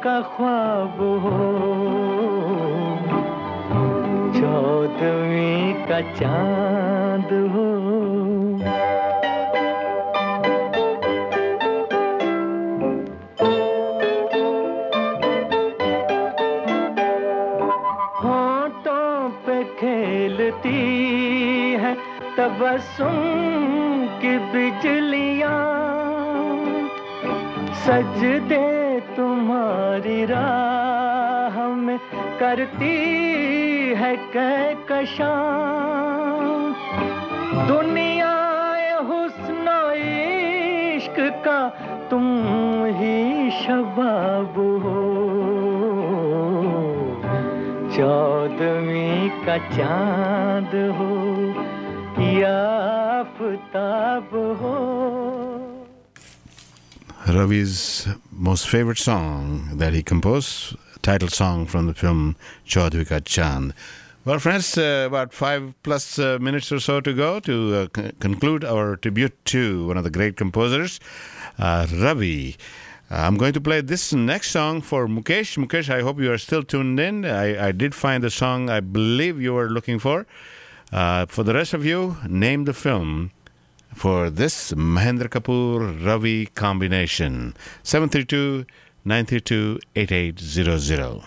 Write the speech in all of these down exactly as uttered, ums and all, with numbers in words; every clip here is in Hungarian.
का ख्वाब हो, चौदहवीं का चांद हो। होंठों पे खेलती है तबस्सुम की बिजलियां, सजदे तुम्हारी राह में करती है कहकशां। दुनिया हुस्न इश्क का तुम ही शबाब हो, चौदहवीं का चांद हो या आफताब हो। Ravi's most favorite song that he composed, title song from the film Chaudhary Ka Chand. Well, friends, uh, about five plus uh, minutes or so to go to uh, c- conclude our tribute to one of the great composers, uh, Ravi. Uh, I'm going to play this next song for Mukesh. Mukesh, I hope you are still tuned in. I, I did find the song I believe you were looking for. Uh, for the rest of you, name the film for this Mahendra Kapoor Ravi combination. seven three two, nine three two, eight eight zero zero.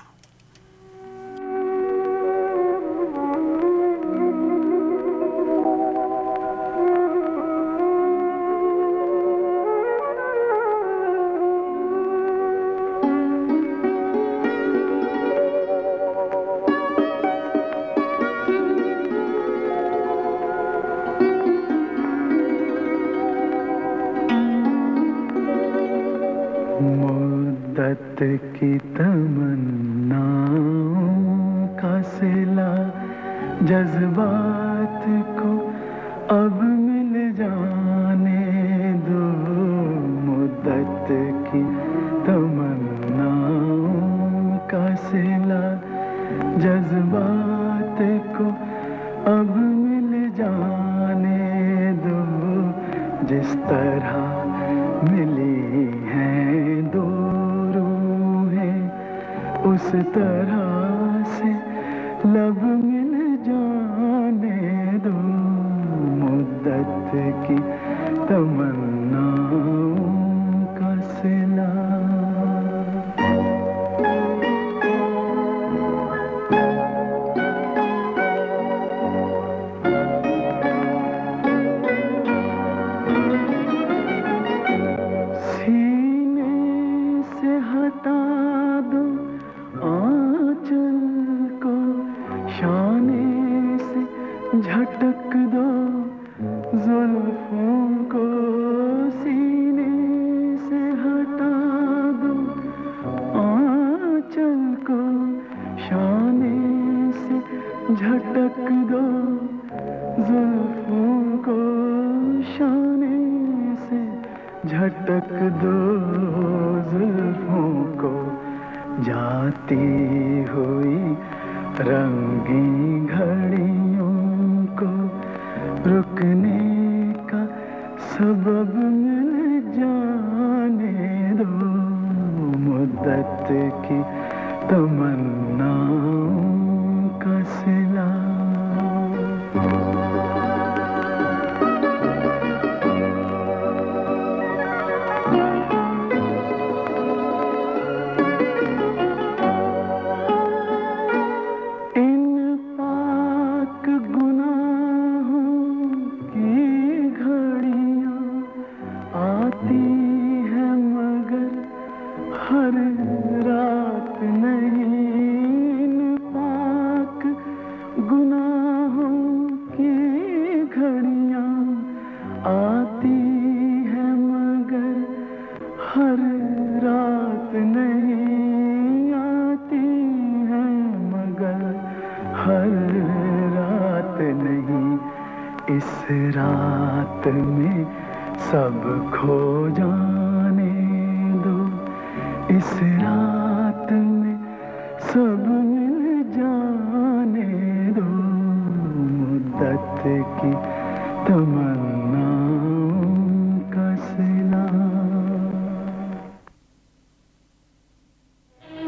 मुद्दत की तमन्नाओं का सिला जज्बात को अब मिल जाने दो। मुद्दत की तमन्नाओं का सिला जज्बात को अब मिल जाने दो। जिस तरह मिली हैं दो रूहें, उस तरह से लब मिल जाने दो। मुद्दत की तमन्नाओं का सिला। झटक दो जुल्फों को, सीने से हटा दो आंचल को। शाने से झटक दो जुल्फों को, शाने से झटक दो जुल्फों को। जाती हुई रंगी घड़ियों को रुकने का सबब मिल जाने दो। मुद्दत की तमन्नाओं का सिला। रात में सब खो जाने दो। इस रात में सब मिल जाने दो। मुद्दत की तमन्नाओं का सिला।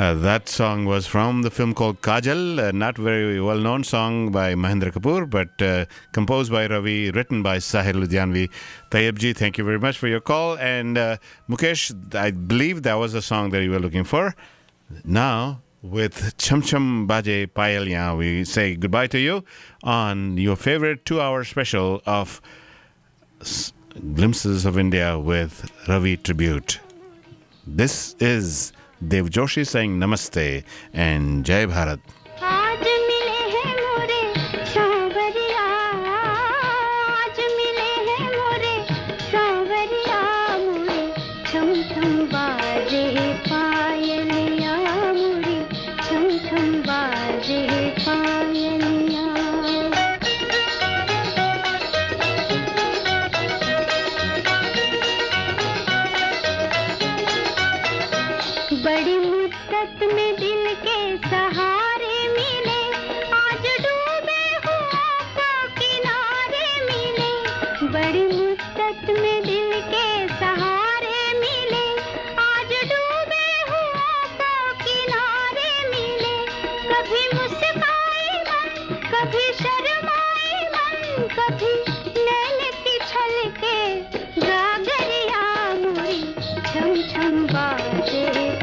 Uh, that song was from the film called Kajal, a not very well-known song by Mahendra Kapoor, but uh, composed by Ravi, written by Sahir Ludhianvi. Tayyib ji, thank you very much for your call. And uh, Mukesh, I believe that was the song that you were looking for. Now, with Chum Chum Baje Payaliyan, we say goodbye to you on your favorite two-hour special of Glimpses of India with Ravi Tribute. This is Dev Joshi saying Namaste and Jai Bharat. बड़ी मुद्दत में दिल के सहारे मिले, आज डूबे हुओं को किनारे मिले। बड़ी मुद्दत में दिल के सहारे मिले, आज डूबे हुओं को किनारे मिले। कभी मुस्काए मन, कभी शर्माए मन, कभी नैन की छलके गागरिया मुड़ी, छम छम बाजे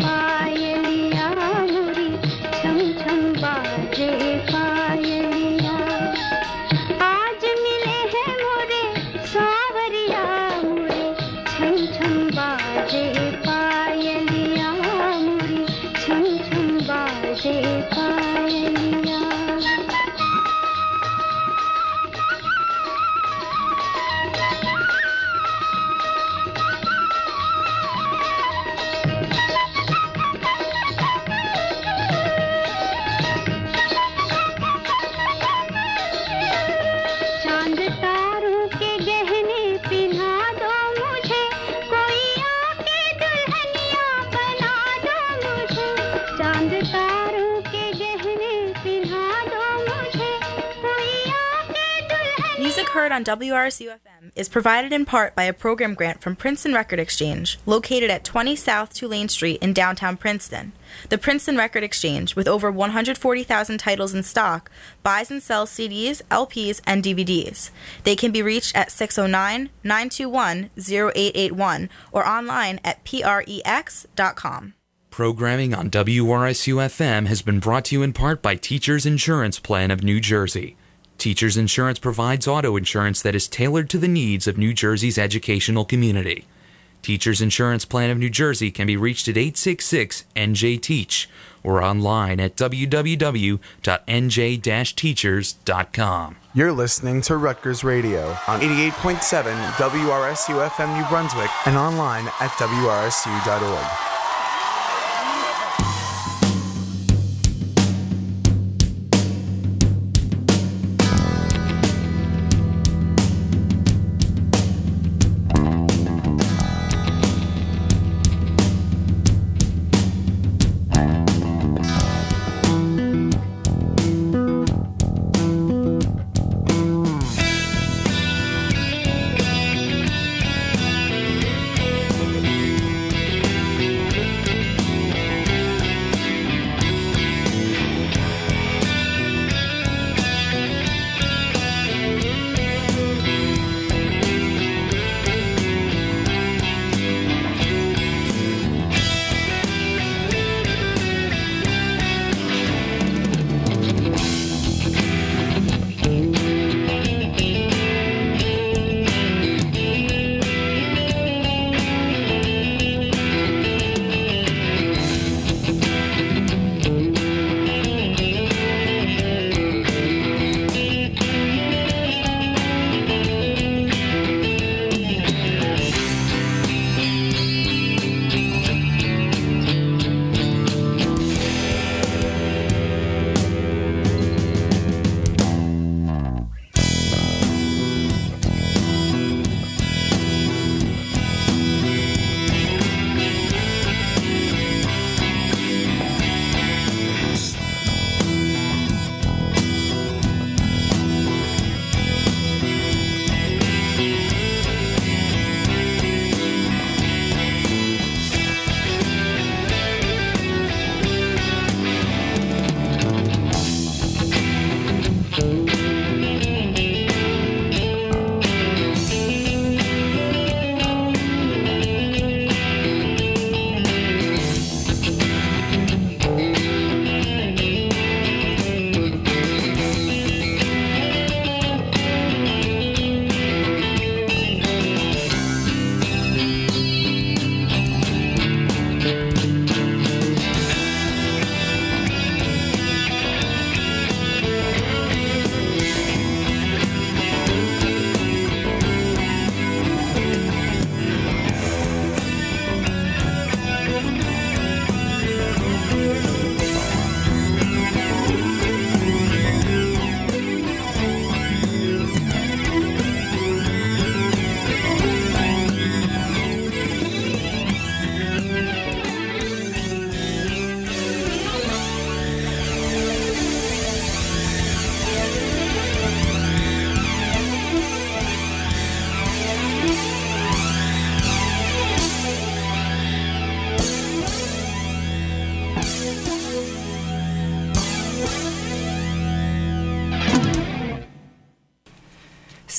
heard on W R S U F M is provided in part by a program grant from Princeton Record Exchange, located at twenty South Tulane Street in downtown Princeton. The Princeton Record Exchange, with over one hundred forty thousand titles in stock, buys and sells C Ds, L Ps, and D V Ds. They can be reached at six oh nine, nine two one, oh eight eight one or online at prex dot com. Programming on W R S U F M has been brought to you in part by Teachers Insurance Plan of New Jersey. Teachers Insurance provides auto insurance that is tailored to the needs of New Jersey's educational community. Teachers Insurance Plan of New Jersey can be reached at eight six six N J teach or online at w w w dot n j dash teachers dot com. You're listening to Rutgers Radio on eighty-eight point seven W R S U F M New Brunswick and online at w r s u dot org.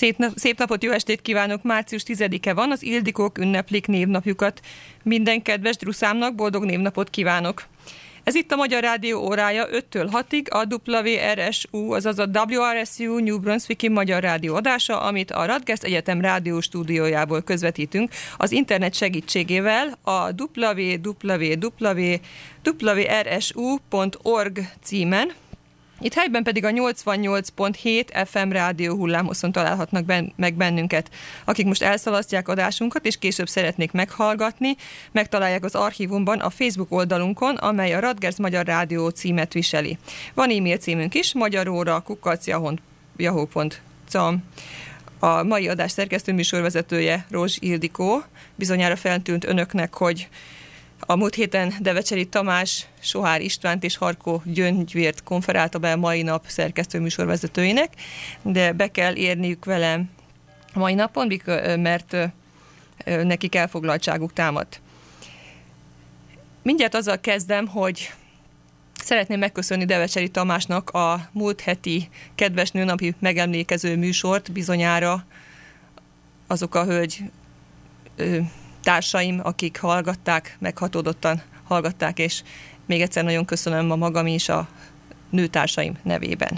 Szép, nap, szép napot, jó estét kívánok! március tizedike van, az Ildikók ünneplik névnapjukat. Minden kedves druszámnak boldog névnapot kívánok! Ez itt a Magyar Rádió órája öttől hatig, a dupla vé er es u, azaz a dupla vé er es u New Brunswicki Magyar Rádió adása, amit a Radgers Egyetem rádió stúdiójából közvetítünk az internet segítségével a double-u double-u double-u pont double-u vé er es u pont org címen. Itt helyben pedig a nyolcvannyolc pont hét ef em rádió hullámhosszon találhatnak ben, meg bennünket. Akik most elszalasztják adásunkat, és később szeretnék meghallgatni, megtalálják az archívumban a Facebook oldalunkon, amely a Radgers Magyar Rádió címet viseli. Van e-mail címünk is, magyaróra kukac yahoo pont com. A mai adás szerkesztő műsorvezetője Rozs Ildikó. Bizonyára feltűnt önöknek, hogy a múlt héten Devecseri Tamás, Sohár Istvánt és Harkó Gyöngyvért konferálta be a mai nap szerkesztő műsorvezetőinek, de be kell érniük velem a mai napon, mert nekik elfoglaltságuk támadt. Mindjárt azzal kezdem, hogy szeretném megköszönni Devecseri Tamásnak a múlt heti kedves nőnapi megemlékező műsort. Bizonyára azok a hölgy társaim, akik hallgatták, meghatódottan hallgatták, és még egyszer nagyon köszönöm a magam és a nőtársaim nevében.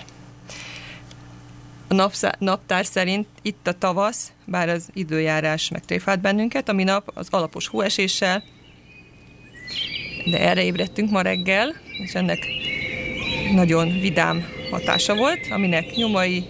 A napszá- naptár szerint itt a tavasz, bár az időjárás megtréfált bennünket, a minap az alapos hóeséssel, de erre ébredtünk ma reggel, és ennek nagyon vidám hatása volt, aminek nyomai,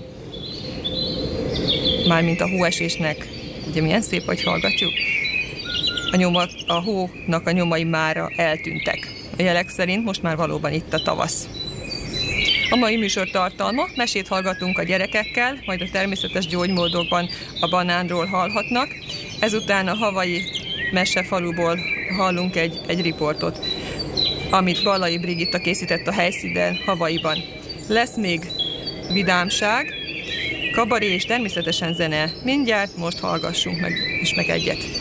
mármint a hóesésnek, ugye milyen szép, hogy hallgatjuk, A, nyoma, a hónak a nyomai mára eltűntek. A jelek szerint most már valóban itt a tavasz. A mai műsor tartalma: mesét hallgatunk a gyerekekkel, majd a természetes gyógymódokban a banánról hallhatnak. Ezután a havai mesefaluból hallunk egy, egy riportot, amit Ballai Brigitta készített a helyszínen Havaiban. Lesz még vidámság, kabaré és természetesen zene. Mindjárt most hallgassunk meg, és meg egyet.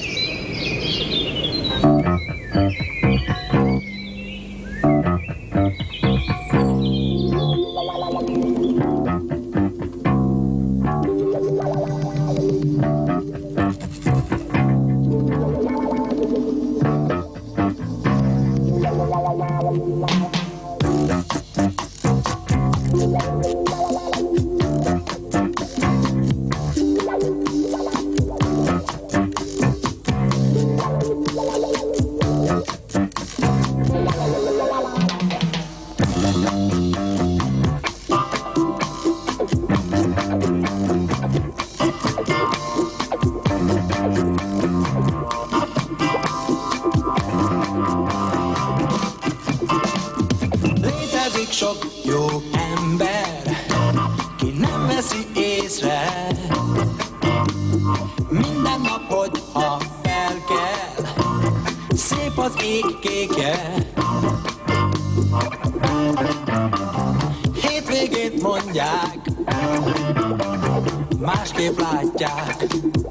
Másképp látják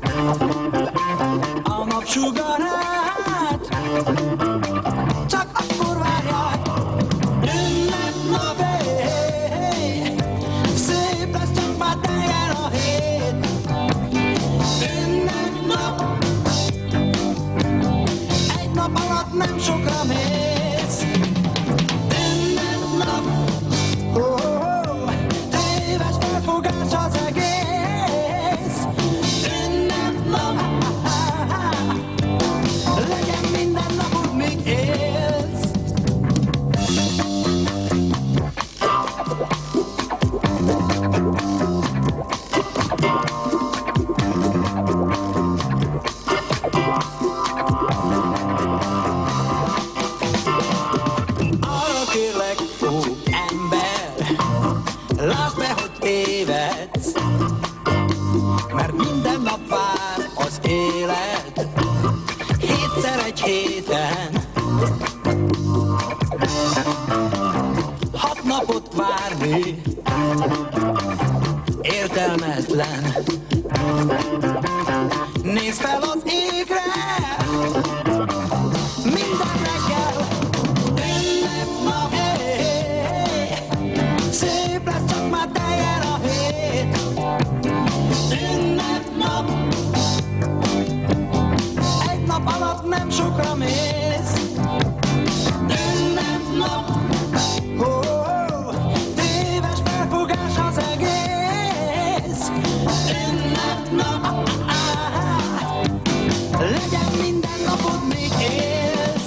a napsugarát, csak akkor várják. Ünnepnap, hey, szép lesz, csak már teljen a hét. Ünnepnap, egy nap alatt nem sokra mész. Ünnepnap, oh, oh, oh, téves felfogás az egész. Mert minden nap vár az élet, hétszer egy héten. Hat napot várni értelmetlen. Nézz fel az égre, minden reggel. Ünnepnap, szép lesz, csak már teljen a hét. Ünnep sokra mész. Ünnepnap, oh, oh, téves felfogás az egész. Ünnepnap, ah, ah, legyen minden napod még élsz.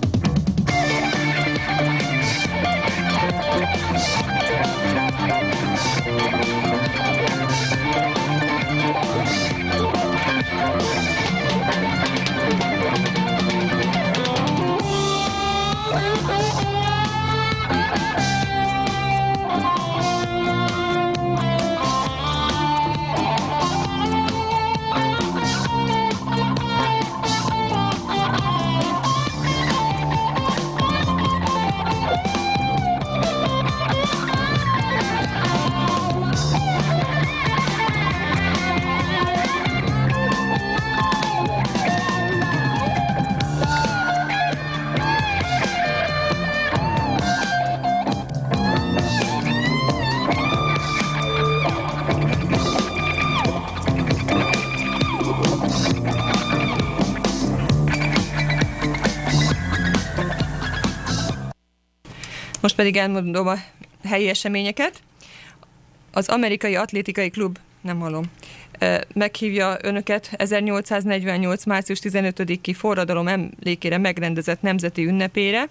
Most pedig elmondom a helyi eseményeket. Az Amerikai Atlétikai Klub, nem hallom, meghívja önöket ezernyolcszáznegyvennyolc. március tizenötödiki forradalom emlékére megrendezett nemzeti ünnepére.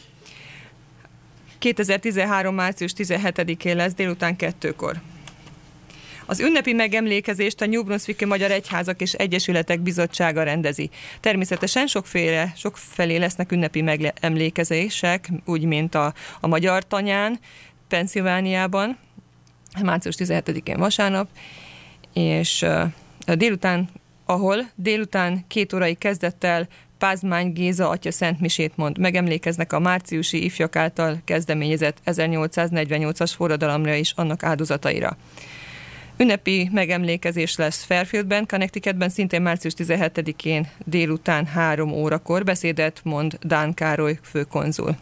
kétezer-tizenhárom. március tizenhetedikén lesz délután kettőkor. Az ünnepi megemlékezést a New Brunswicki Magyar Egyházak és Egyesületek Bizottsága rendezi. Természetesen sokféle, sokfelé lesznek ünnepi megemlékezések, úgy, mint a, a Magyar Tanyán, Pennsylvániában, március tizenhetedikén vasárnap, és uh, délután, ahol délután két órai kezdettel Pázmány Géza atya szentmisét mond. Megemlékeznek a márciusi ifjak által kezdeményezett ezernyolcszáznegyvennyolcas forradalomra és annak áldozataira. Ünnepi megemlékezés lesz Fairfieldben, Connecticutben, szintén március tizenhetedikén délután három órakor. Beszédet mond Dán Károly főkonzul.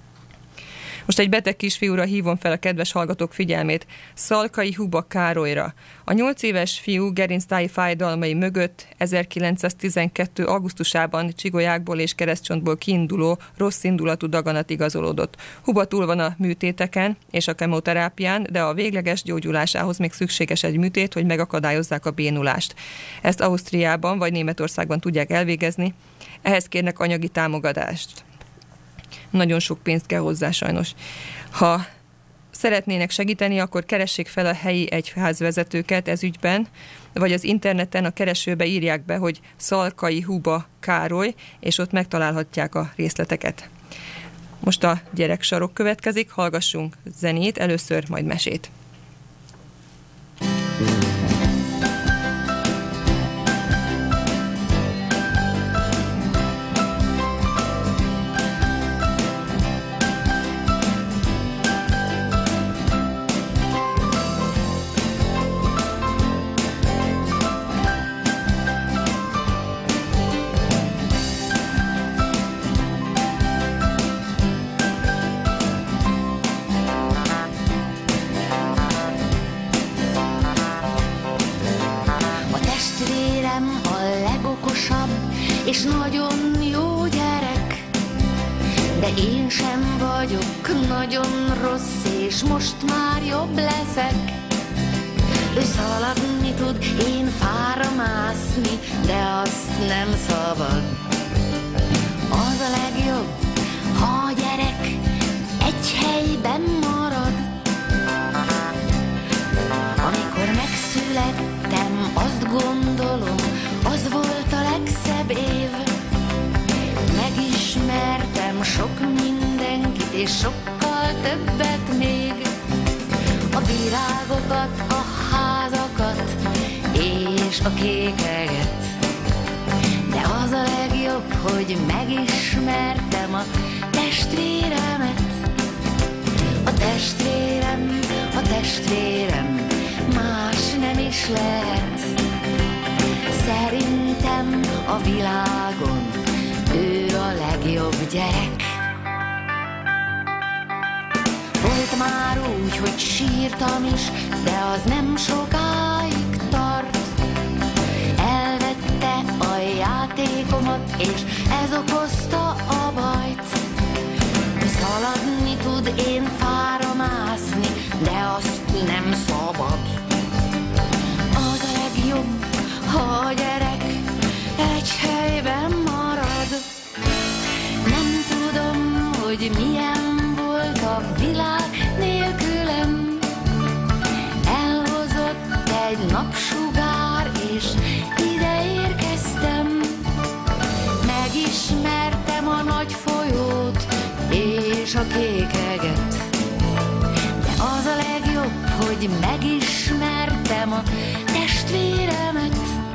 Most egy beteg kisfiúra hívom fel a kedves hallgatók figyelmét, Szalkai Huba Károlyra. A nyolc éves fiú gerinctáji fájdalmai mögött ezerkilencszáztizenkettő. augusztusában csigolyákból és keresztcsontból kiinduló rossz indulatú daganat igazolódott. Huba túl van a műtéteken és a kemoterápián, de a végleges gyógyulásához még szükséges egy műtét, hogy megakadályozzák a bénulást. Ezt Ausztriában vagy Németországban tudják elvégezni, ehhez kérnek anyagi támogatást. Nagyon sok pénzt kell hozzá sajnos. Ha szeretnének segíteni, akkor keressék fel a helyi egyházvezetőket ez ügyben, vagy az interneten a keresőbe írják be, hogy Szalkai Huba Károly, és ott megtalálhatják a részleteket. Most a gyereksarok következik, hallgassunk zenét, először majd mesét. És nagyon jó gyerek, de én sem vagyok nagyon rossz, és most már jobb leszek. Ő szaladni tud, én fára mászni, de azt nem szabad. Az a legjobb, ha a gyerek egy helyben marad. Amikor megszülettem, azt gondolom, az volt a legszebb év. Megismertem sok mindenkit, és sokkal többet még. A virágokat, a házakat, és a kékeget. De az a legjobb, hogy megismertem a testvéremet. A testvérem, a testvérem, más nem is lehet. Szerintem a világon ő a legjobb gyerek. Volt már úgy, hogy sírtam is, de az nem sokáig tart. Elvette a játékomat, és ez okozta tud én fára mászni, de azt nem szabad. Az a legjobb, ha a gyerek egy helyben marad. Nem tudom, hogy milyen volt a világ nélkülem. Elhozott egy napsugár, és ide érkeztem. Megismertem a nagy folyót és a kékeget. De az a legjobb, hogy megismertem a testvéremet.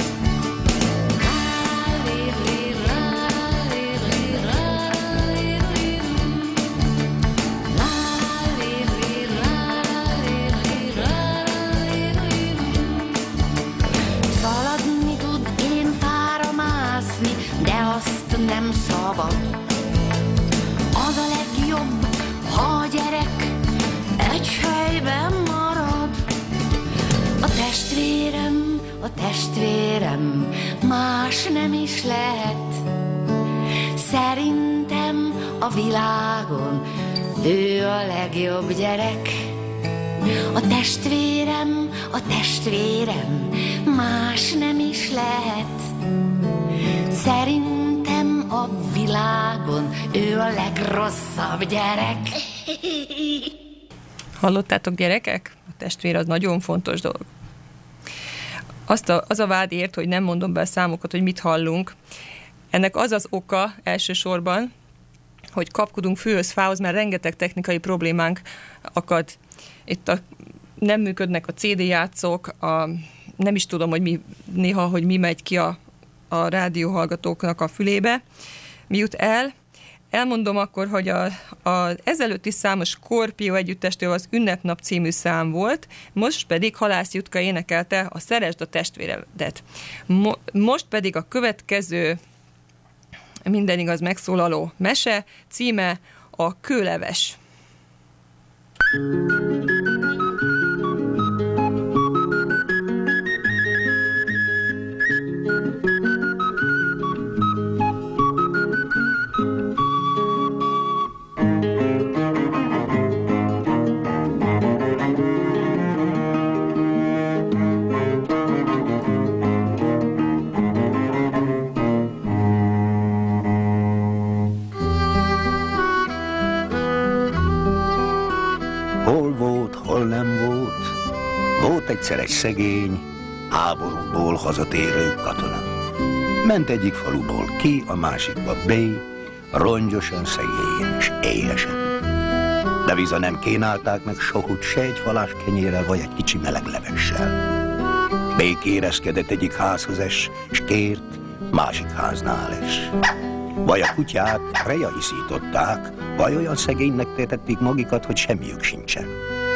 Szaladni tud én fára mászni, de azt nem szabad. Az a legjobb, ha a gyerek egy helyben marad. A testvérem, a testvérem, más nem is lehet. Szerintem a világon ő a legjobb gyerek. A testvérem, a testvérem, más nem is lehet. Szerintem a világon ő a legrosszabb gyerek. Hallottátok, gyerekek? A testvér az nagyon fontos dolog. Azt a, az a vád ért, hogy nem mondom be a számokat, hogy mit hallunk. Ennek az az oka elsősorban, hogy kapkodunk fűhöz, fához, mert rengeteg technikai problémánk akad. Itt a, nem működnek a cé dé játszók, a, nem is tudom, hogy mi, néha, hogy mi megy ki a, a rádióhallgatóknak a fülébe, mi jut el. Elmondom akkor, hogy a, a ezelőtti szám a Skorpió együttestől az Ünnepnap című szám volt, most pedig Halász Jutka énekelte a Szeresd a testvéredet. Mo, most pedig a következő minden igaz megszólaló mese címe a Kőleves. Egyszer egy szegény, háborúból hazatérő katona. Ment egyik faluból ki, a másikba bé, rongyosan, szegény és éhesen. De viza nem kínálták meg sohut se egy falás kenyérrel, vagy egy kicsi meleg levessel. bé kérezkedett egyik házhoz es, s kért, másik háznál es. Vagy a kutyát reja iszították, vagy olyan szegénynek tétették magukat, hogy semmiük sincsen.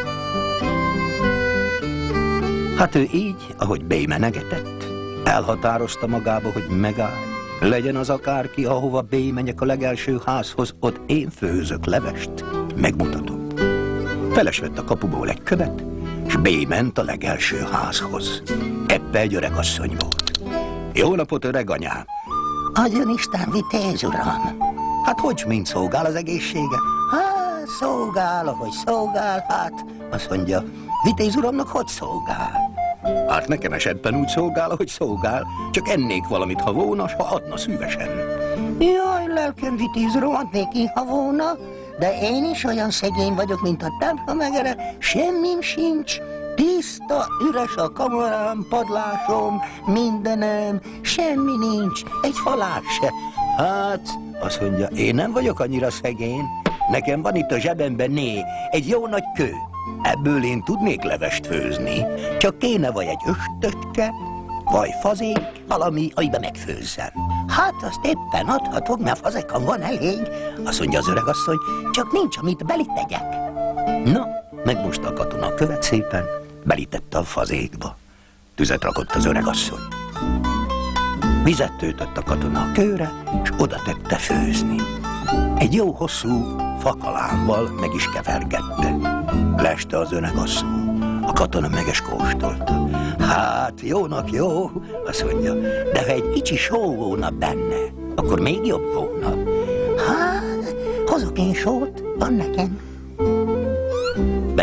Hát ő így, ahogy bé menegetett, elhatározta magába, hogy megáll. Legyen az akárki, ahova bé menjek a legelső házhoz, ott én főzök levest, megmutatom. Feles vett a kapuból egy követ, s bé ment a legelső házhoz. Ebbe egy öreg asszony volt. Jó napot, öreg anyám! Adjon Isten, vitéz, uram! Hát hogy mint szolgál az egészsége? Hát szolgál, ahogy szolgál, hát azt mondja, vitéz uramnak hogy szolgál? Hát nekem esetben úgy szolgál, ahogy szolgál, csak ennék valamit, ha volna, s ha adna szívesen. Jaj, lelkem, vitéz uram, adnék én, ha volna, de én is olyan szegény vagyok, mint a tábla megere, semmim sincs, tiszta, üres a kamarám, padlásom, mindenem, semmi nincs, egy falás se. Hát, azt mondja, én nem vagyok annyira szegény, nekem van itt a zsebemben né, egy jó nagy kő. Ebből én tudnék levest főzni, csak kéne vagy egy östöcske, vagy fazék, valami, amiben megfőzzem. Hát azt éppen adhatok, mert fazékon van elég, azt mondja az öregasszony, csak nincs, amit belitegyek. Na, megmosta a katona a követ szépen, belitette a fazékba. Tüzet rakott az öregasszony. Vizet töltött a katona a kőre, és oda tette főzni. Egy jó hosszú fakalámmal meg is kevergette. Leste az öregasszony. A katona meges kóstolta. Hát, jónak jó, azt mondja, de ha egy kicsi só volna benne, akkor még jobb volna. Hát, hozok én sót, van nekem.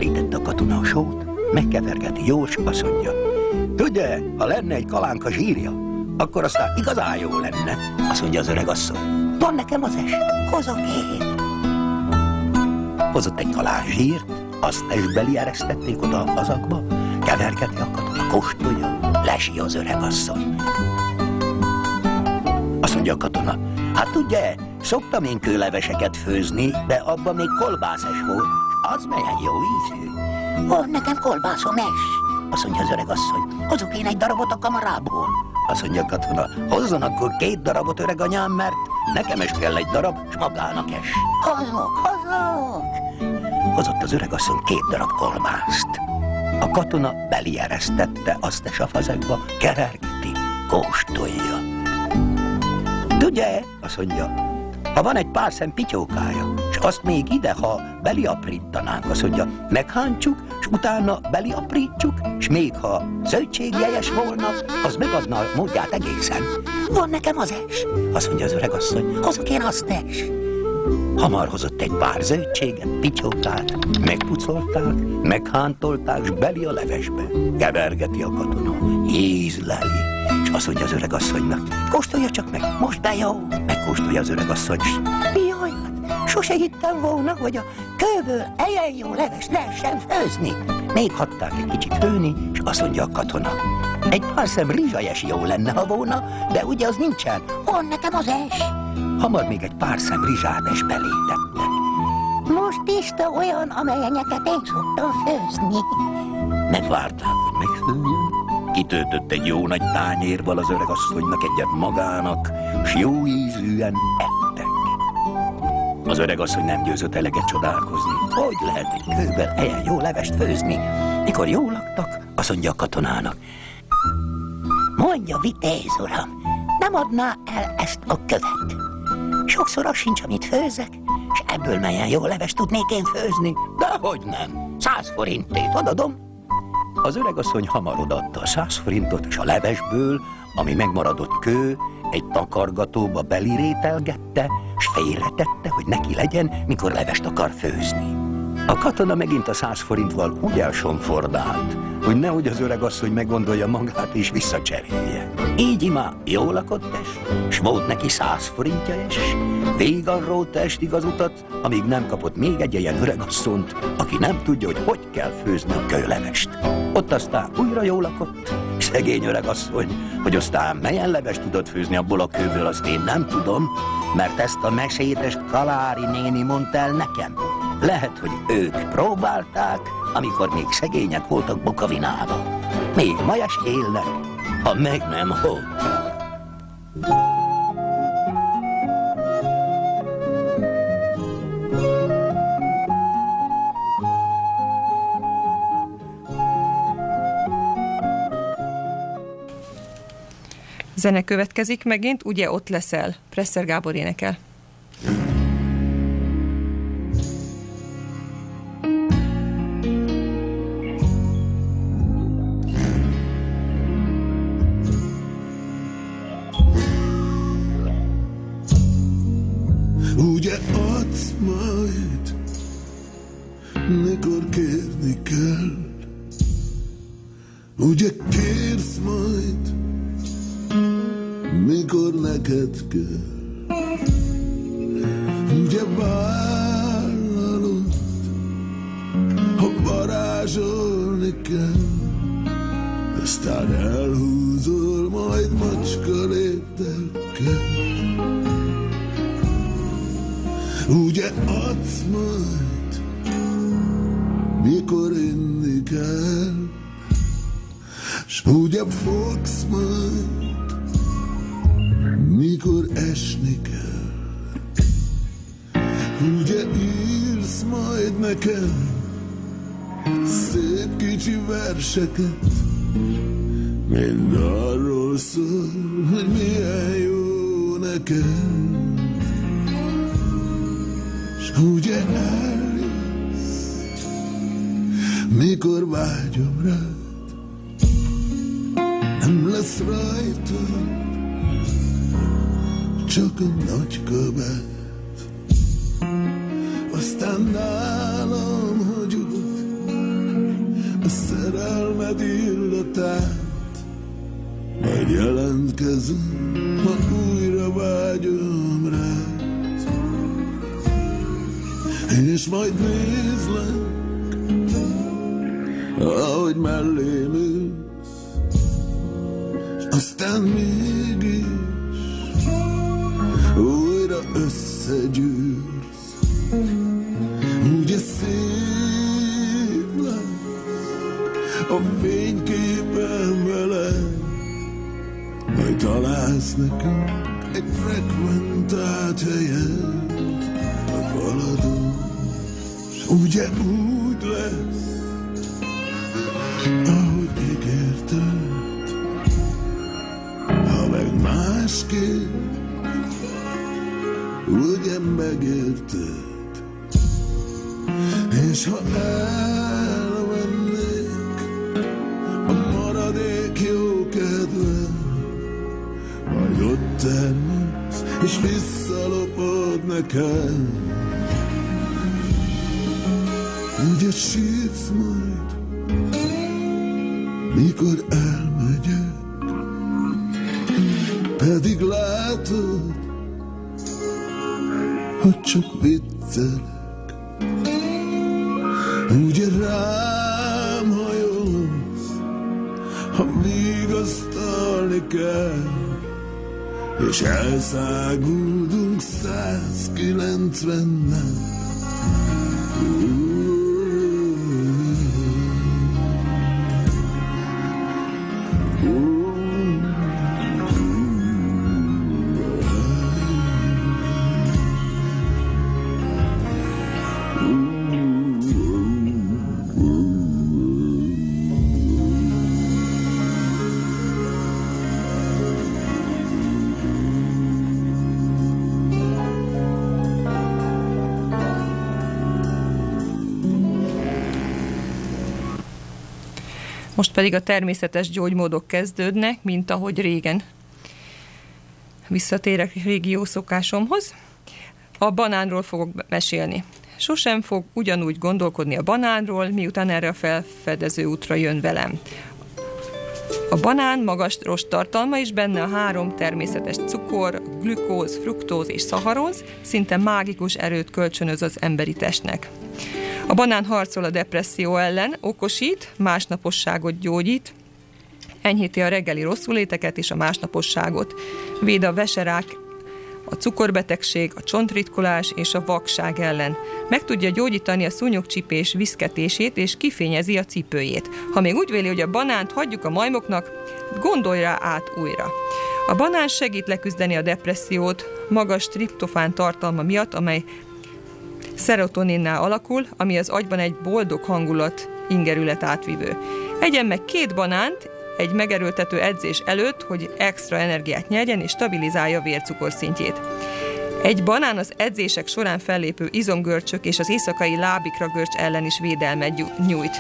Bemerítette a katona a sót, megkevergeti jól, s azt mondja: tudja, ha lenne egy kalánka zsírja, akkor aztán igazán jó lenne. Azt mondja az öreg asszony: van nekem az est, hozok én. Hozott egy kalán zsírt, azt testbeli eresztették oda a fazakba, kevergeti a katona, kóstolja, lesi az öreg asszony. Azt mondja a katona: hát tudja, szoktam én kőleveseket főzni, de abban még kolbászes volt, az melyen jó ízű. Van nekem kolbászom es. Azt mondja az öreg asszony: hozok én egy darabot a kamarából. Azt mondja a katona: hozzon akkor két darabot, öreg anyám, mert nekem is kell egy darab, s magának es. Hozok, hozok. Hozott az öreg asszony két darab kolbászt. A katona belieresztette azt a fazekba, kevergeti, kóstolja. Tudja, azt mondja, ha van egy pár szem pityókája, és azt még ide, ha beliaprítanánk, azt mondja, meghántsuk, és utána beliaprítsuk, és még ha zöldségjeles volna, az megadna a módját egészen. Van nekem az es, azt mondja az öreg asszony, hozok én azt es. Hamar hozott egy pár zöldséget, pityókát, megpucolták, meghántolták, és beli a levesbe. Kevergeti a katona, ízleli, és azt mondja az öreg asszonynak, kóstolja csak meg, most de jó. Megkóstolja az öreg asszony, jaj, sose hittem volna, hogy a kőből ilyen jó levest lehessen főzni. Még hagyták egy kicsit főni, és azt mondja a katona, egy pár szem rizsajes jó lenne, ha volna, de ugye az nincsen, van nekem az es. Hamar még egy pár szem rizsát is belétette. Most tiszta olyan, amelyenyeket én szoktam főzni. Megvárták, hogy megfőjön. Kitöltött egy jó nagy tányérval az öreg asszonynak, egyet magának, s jó ízűen ettek. Az öreg asszony nem győzött eleget csodálkozni. Hogy lehet egy kőből ilyen jó levest főzni? Mikor jól laktak, azt mondja a katonának, mondja, vitéz uram, nem adná el ezt a követ? Sokszor az sincs, amit főzek, és ebből melyen jó levest tudnék én főzni. Dehogy nem, száz forintét odadom. Az öregasszony hamar odaadta a száz forintot, és a levesből, ami megmaradott kő, egy takargatóba belirételgette, s félretette, hogy neki legyen, mikor levest akar főzni. A katona megint a száz forintval úgy elsomfordált, hogy nehogy az öregasszony meggondolja magát és visszacserélje. Így imá jól lakott es, s volt neki száz forintja es, végan rótta estig az utat, amíg nem kapott még egy ilyen öregasszont, aki nem tudja, hogy hogy kell főzni a kőlevest. Ott aztán újra jól lakott, szegény öregasszony, hogy aztán melyen levest tudott főzni abból a kőből, azt én nem tudom, mert ezt a mesétes Kalári néni mondta el nekem. Lehet, hogy ők próbálták, amikor még szegények voltak Bukovinában. Még ma is élnek, ha meg nem holtak. Zene következik megint, ugye ott leszel. Presser Gábor énekel. Ugye adsz majd, mikor kérni kell, ugye kérsz majd, mikor neked kell, ugye vállalod, ha varázsolni kell, aztán elhúzol majd macska léptekkel. Ugye adsz majd, mikor inni kell, s ugye fogsz majd, mikor esni kell. Ugye írsz majd nekem szép kicsi verseket, mind arról szól, hogy milyen jó nekem. Ugye eljössz, mikor vágyom rád, nem lesz rajta csak a nagy kabát. Aztán nálam hagyod szemed illatát, majd jelentkezem, ha újra vágyom rád. És majd nézlek, ahogy mellém ülsz, s aztán mégis újra összegyűrsz. Ugye szép lesz a fényképen veled, majd találsz nekünk egy frekventált helyen a faladon. S ugye úgy lesz, ahogy ígérted, ha meg másképp, ugye megérted. És ha elmennék a maradék jó kedvem, majd ott termesz, és visszalopod nekem. Ugye sírsz majd, mikor elmegyek, pedig látod, hogy csak viccelek. Ugye rám hajolsz, ha vigasztalni kell, és elszáguldunk százkilencvennel. Most pedig a természetes gyógymódok kezdődnek, mint ahogy régen. Visszatérek régi jó szokásomhoz. A banánról fogok mesélni. Sosem fog ugyanúgy gondolkodni a banánról, miután erre a felfedező útra jön velem. A banán magas rosttartalma is benne a három természetes cukor, glükóz, fruktóz és szaharóz szinte mágikus erőt kölcsönöz az emberi testnek. A banán harcol a depresszió ellen, okosít, másnaposságot gyógyít, enyhíti a reggeli rosszuléteket és a másnaposságot, véd a veserák, a cukorbetegség, a csontritkolás és a vakság ellen. Meg tudja gyógyítani a szúnyogcsipés viszketését és kifényezi a cipőjét. Ha még úgy véli, hogy a banánt hagyjuk a majmoknak, gondolj rá át újra. A banán segít leküzdeni a depressziót magas triptofán tartalma miatt, amely szerotoninnál alakul, ami az agyban egy boldog hangulat, ingerület átvívő. Egyen meg két banánt egy megerőltető edzés előtt, hogy extra energiát nyerjen és stabilizálja a vércukor szintjét. Egy banán az edzések során fellépő izomgörcsök és az éjszakai lábikragörcs ellen is védelmet nyújt.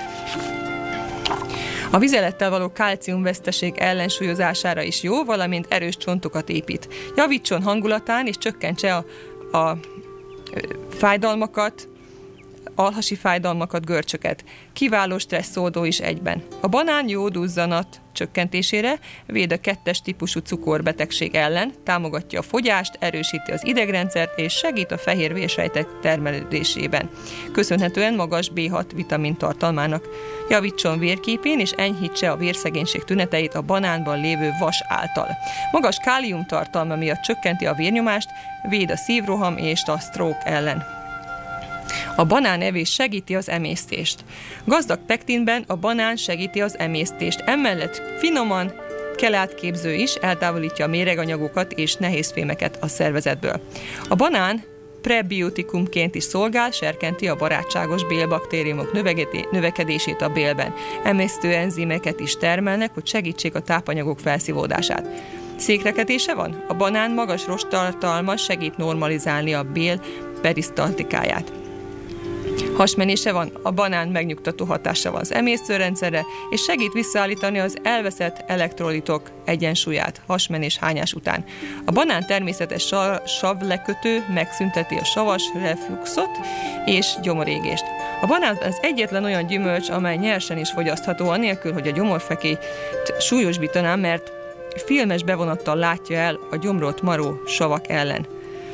A vizelettel való kálciumveszteség ellensúlyozására is jó, valamint erős csontokat épít. Javítson hangulatán és csökkentse a, a fájdalmakat, alhasi fájdalmakat, görcsöket. Kiváló stresszoldó is egyben. A banán jó duzzanat csökkentésére, véd a kettes típusú cukorbetegség ellen, támogatja a fogyást, erősíti az idegrendszert és segít a fehérvérsejtek termelődésében. Köszönhetően magas bé hat vitamin tartalmának. Javítson vérképén és enyhítse a vérszegénység tüneteit a banánban lévő vas által. Magas kálium tartalma miatt csökkenti a vérnyomást, véd a szívroham és a stroke ellen. A banánevés segíti az emésztést. Gazdag pektinben a banán segíti az emésztést. Emellett finoman, kelátképző is, eltávolítja a méreganyagokat és nehézfémeket a szervezetből. A banán prebiotikumként is szolgál, serkenti a barátságos bélbaktériumok növekedését a bélben. Emésztő enzimeket is termelnek, hogy segítsék a tápanyagok felszívódását. Székrekedése van? A banán magas rosttartalma segít normalizálni a bél perisztaltikáját. Hasmenése van, a banán megnyugtató hatása van az emésztőrendszerre, és segít visszaállítani az elveszett elektrolitok egyensúlyát hasmenés hányás után. A banán természetes savlekötő megszünteti a savas refluxot és gyomorégést. A banán az egyetlen olyan gyümölcs, amely nyersen is fogyasztható, anélkül, hogy a gyomorfekélyt súlyosbítaná, mert filmes bevonattal látja el a gyomrolt maró savak ellen.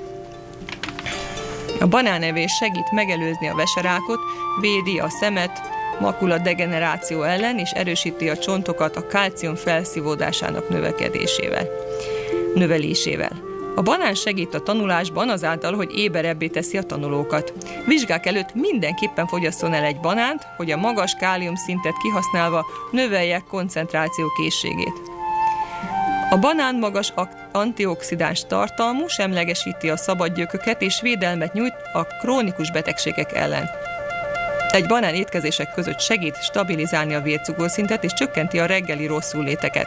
A banánevés segít megelőzni a veserákot, védi a szemet makula degeneráció ellen, és erősíti a csontokat a kálcium felszívódásának növekedésével, növelésével. A banán segít a tanulásban azáltal, hogy éberebbé teszi a tanulókat. Vizsgák előtt mindenképpen fogyasszon el egy banánt, hogy a magas kálium szintet kihasználva növelje koncentráció készségét. A banán magas antioxidáns tartalmú, semlegesíti a szabadgyököket és védelmet nyújt a krónikus betegségek ellen. Egy banán étkezések között segít stabilizálni a vércukorszintet és csökkenti a reggeli rosszulléteket.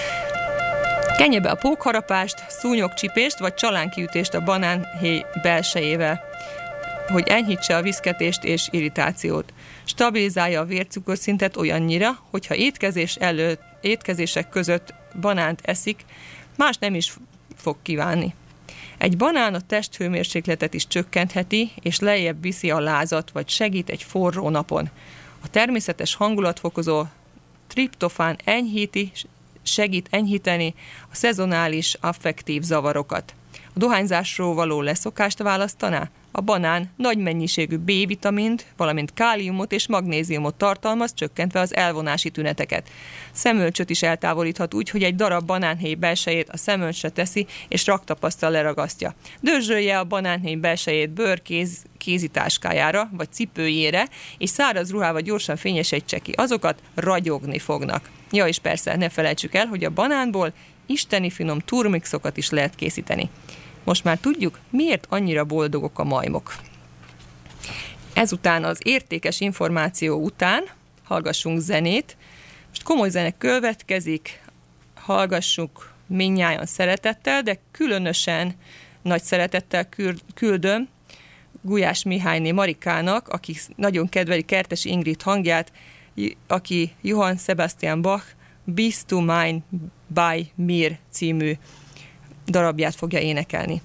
Kenje be a pókharapást, szúnyogcsipést vagy csalánkiütést a banánhéj belsejével, hogy enyhítse a viszketést és irritációt. Stabilizálja a vércukorszintet olyannyira, hogyha étkezés előtt, étkezések között banánt eszik, más nem is fog kívánni. Egy banán a testhőmérsékletet is csökkentheti, és lejjebb viszi a lázat, vagy segít egy forró napon. A természetes hangulatfokozó triptofán enyhíti, segít enyhíteni a szezonális affektív zavarokat. A dohányzásról való leszokást választaná? A banán nagy mennyiségű B-vitamint, valamint káliumot és magnéziumot tartalmaz, csökkentve az elvonási tüneteket. Szemölcsöt is eltávolíthat úgy, hogy egy darab banánhéj belsejét a szemölcsre teszi, és raktapasztal leragasztja. Dörzsölje a banánhéj belsejét bőr kéz, kézitáskájára, vagy cipőjére, és száraz ruhával gyorsan fényesítse ki. Azokat ragyogni fognak. Ja, és persze, ne felejtsük el, hogy a banánból isteni finom turmixokat is lehet készíteni. Most már tudjuk, miért annyira boldogok a majmok. Ezután az értékes információ után hallgassunk zenét. Most komoly zene következik, hallgassuk mindnyájan szeretettel, de különösen nagy szeretettel küldöm Gulyás Mihályné Marikának, aki nagyon kedveli Kertési Ingrid hangját, aki Johann Sebastian Bach Bist du mein bei mir című darabját fogja énekelni.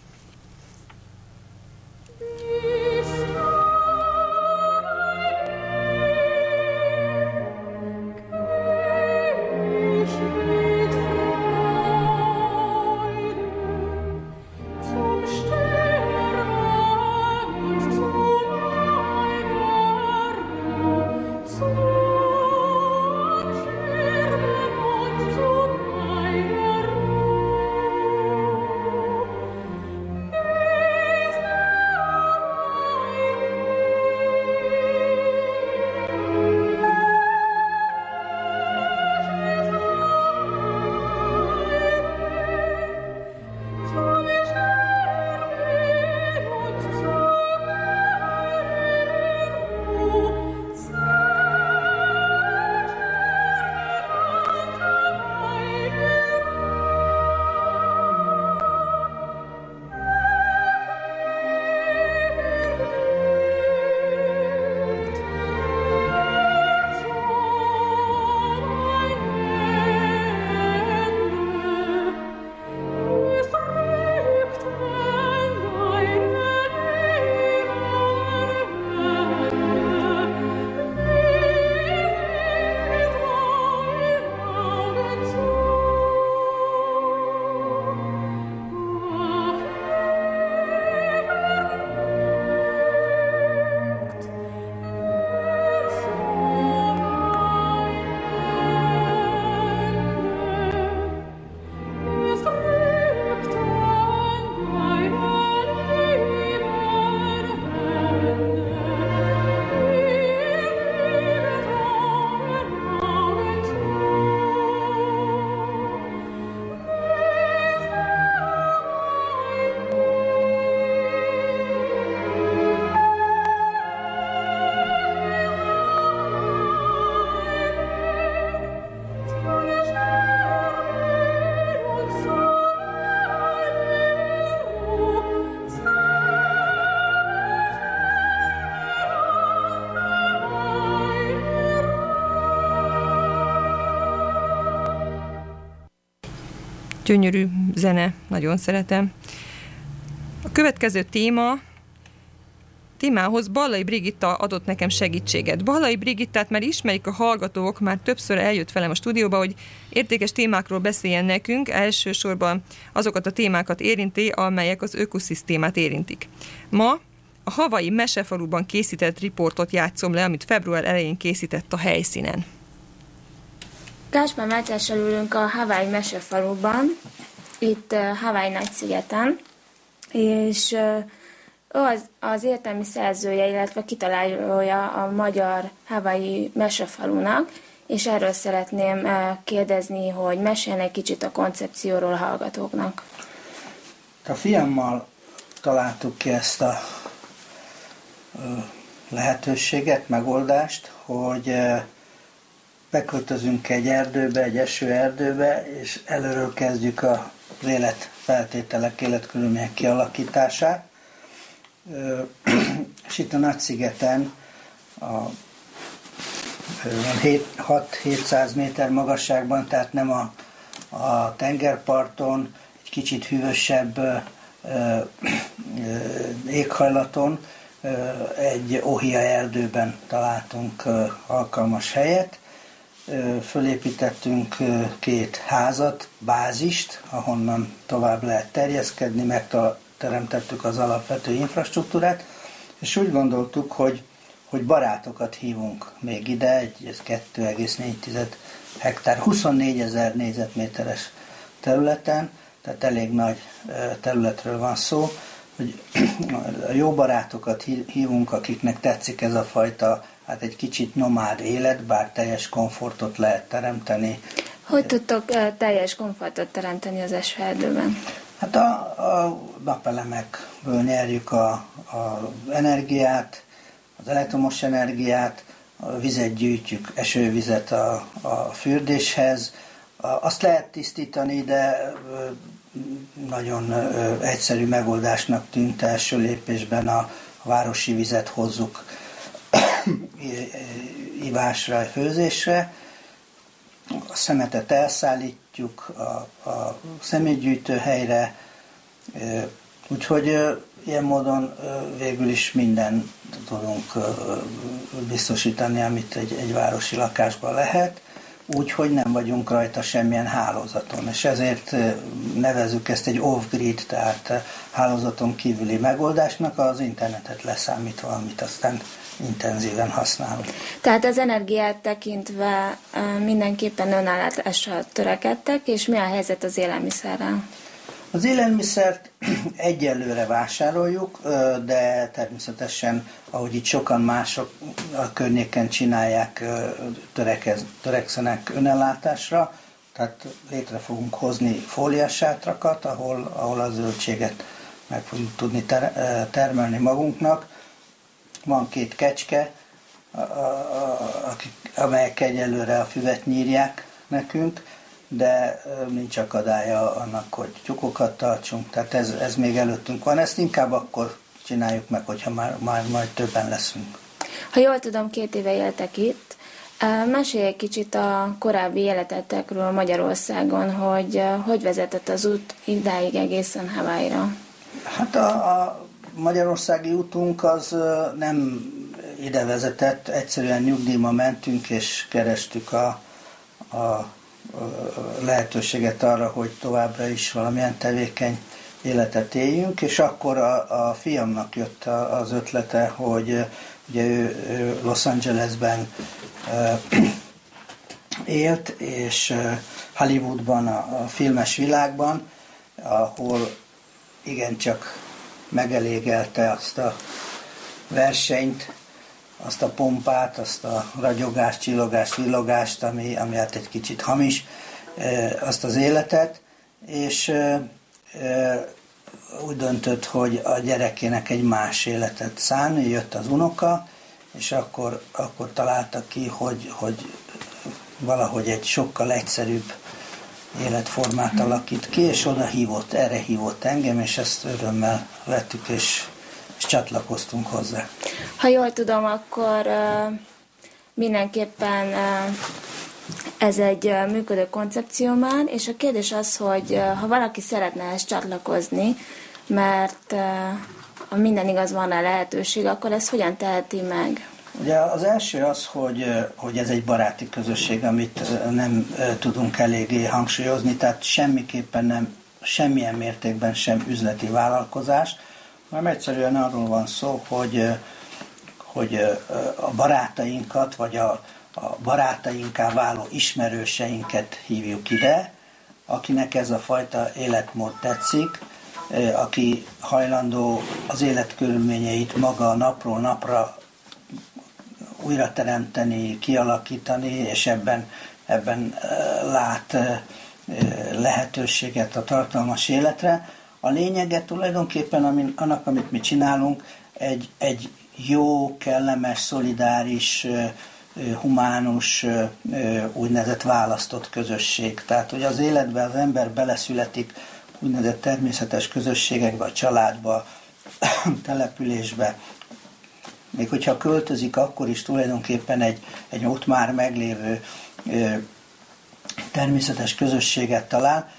Gyönyörű zene, nagyon szeretem. A következő téma témához Ballai Brigitta adott nekem segítséget. Ballai Brigittát már ismerik a hallgatók, már többször eljött velem a stúdióba, hogy értékes témákról beszéljen nekünk, elsősorban azokat a témákat érinti, amelyek az ökoszisztémát érintik. Ma a hawaii mesefaluban készített riportot játszom le, amit február elején készített a helyszínen. Gáspár Mátyással ülünk a Hawaii mesefaluban, itt uh, Hawaii Nagyszigeten, és uh, ő az, az értelmi szerzője, illetve kitalálója a magyar Hawaii mesefalunak, és erről szeretném uh, kérdezni, hogy meséljen egy kicsit a koncepcióról a hallgatóknak. A fiammal találtuk ki ezt a uh, lehetőséget, megoldást, hogy uh, beköltözünk egy erdőbe, egy esőerdőbe, és előről kezdjük az életfeltételek, életkörülmények kialakítását. És itt a Nagyszigeten a hat-hétszáz méter magasságban, tehát nem a, a tengerparton, egy kicsit hűvösebb ö, ö, éghajlaton, ö, egy ohia erdőben találtunk ö, alkalmas helyet. Fölépítettünk két házat, bázist, ahonnan tovább lehet terjeszkedni, megteremtettük az alapvető infrastruktúrát, és úgy gondoltuk, hogy, hogy barátokat hívunk még ide, egy kettő egész négy hektár, huszonnégyezer négyzetméteres területen, tehát elég nagy területről van szó, hogy a jó barátokat hívunk, akiknek tetszik ez a fajta, hát egy kicsit nomád élet, bár teljes komfortot lehet teremteni. Hogy tudtok uh, teljes komfortot teremteni az esőerdőben? Hát a, a napelemekből nyerjük a, a energiát, az elektromos energiát, a vizet gyűjtjük, esővizet a, a fürdéshez. A, azt lehet tisztítani, de nagyon egyszerű megoldásnak tűnt első lépésben a, a városi vizet hozzuk ivásra, főzésre. A szemetet elszállítjuk a, a szemétgyűjtőhelyre, úgyhogy ilyen módon végül is mindent tudunk biztosítani, amit egy, egy városi lakásban lehet, úgyhogy nem vagyunk rajta semmilyen hálózaton, és ezért nevezzük ezt egy off-grid, tehát hálózaton kívüli megoldásnak, az internetet leszámítva, amit aztán intenzíven használunk. Tehát az energiát tekintve mindenképpen önállátásra törekedtek, és mi a helyzet az élelmiszerrel? Az élelmiszert egyelőre vásároljuk, de természetesen, ahogy itt sokan mások a környéken csinálják, törekez, törekszenek önellátásra, tehát létre fogunk hozni fóliasátrakat, ahol, ahol a zöldséget meg fogjuk tudni ter, termelni magunknak. Van két kecske, a, a, a, amelyek egyelőre a füvet nyírják nekünk, de nincs akadálya annak, hogy tyúkokat tartsunk, tehát ez, ez még előttünk van. Ezt inkább akkor csináljuk meg, hogyha már, már majd többen leszünk. Ha jól tudom, két éve éltek itt. Mesélj egy kicsit a korábbi életetekről Magyarországon, hogy hogy vezetett az út idáig egészen Hawaii-ra? Hát a, a magyarországi útunk az nem ide vezetett, egyszerűen nyugdíjba mentünk, és kerestük a, a lehetőséget arra, hogy továbbra is valamilyen tevékeny életet éljünk, és akkor a, a fiamnak jött az ötlete, hogy ugye ő, ő Los Angelesben uh, élt, és uh, Hollywoodban, a, a filmes világban, ahol igencsak megelégelte azt a versenyt, azt a pompát, azt a ragyogást, csillogást, villogást, ami, ami hát egy kicsit hamis, azt az életet, és úgy döntött, hogy a gyerekének egy más életet szán, jött az unoka, és akkor, akkor találta ki, hogy, hogy valahogy egy sokkal egyszerűbb életformát alakít ki, és oda hívott, erre hívott engem, és ezt örömmel vettük, és, és csatlakoztunk hozzá. Ha jól tudom, akkor uh, mindenképpen uh, ez egy uh, működő koncepció már, és a kérdés az, hogy uh, ha valaki szeretne ezt csatlakozni, mert uh, a minden igaz van rá lehetőség, akkor ezt hogyan teheti meg? Ugye az első az, hogy, hogy ez egy baráti közösség, amit nem tudunk eléggé hangsúlyozni, tehát semmiképpen nem, semmilyen mértékben sem üzleti vállalkozás, hanem egyszerűen arról van szó, hogy, hogy a barátainkat, vagy a, a barátainká váló ismerőseinket hívjuk ide, akinek ez a fajta életmód tetszik, aki hajlandó az életkörülményeit maga napról napra újra teremteni, kialakítani, és ebben, ebben lát lehetőséget a tartalmas életre. A lényege tulajdonképpen amin, annak, amit mi csinálunk, egy, egy jó, kellemes, szolidáris, humánus, úgynevezett választott közösség. Tehát, hogy az életben az ember beleszületik úgynevezett természetes közösségekbe, a családba, településbe. Még hogyha költözik, akkor is tulajdonképpen egy, egy ott már meglévő természetes közösséget talál.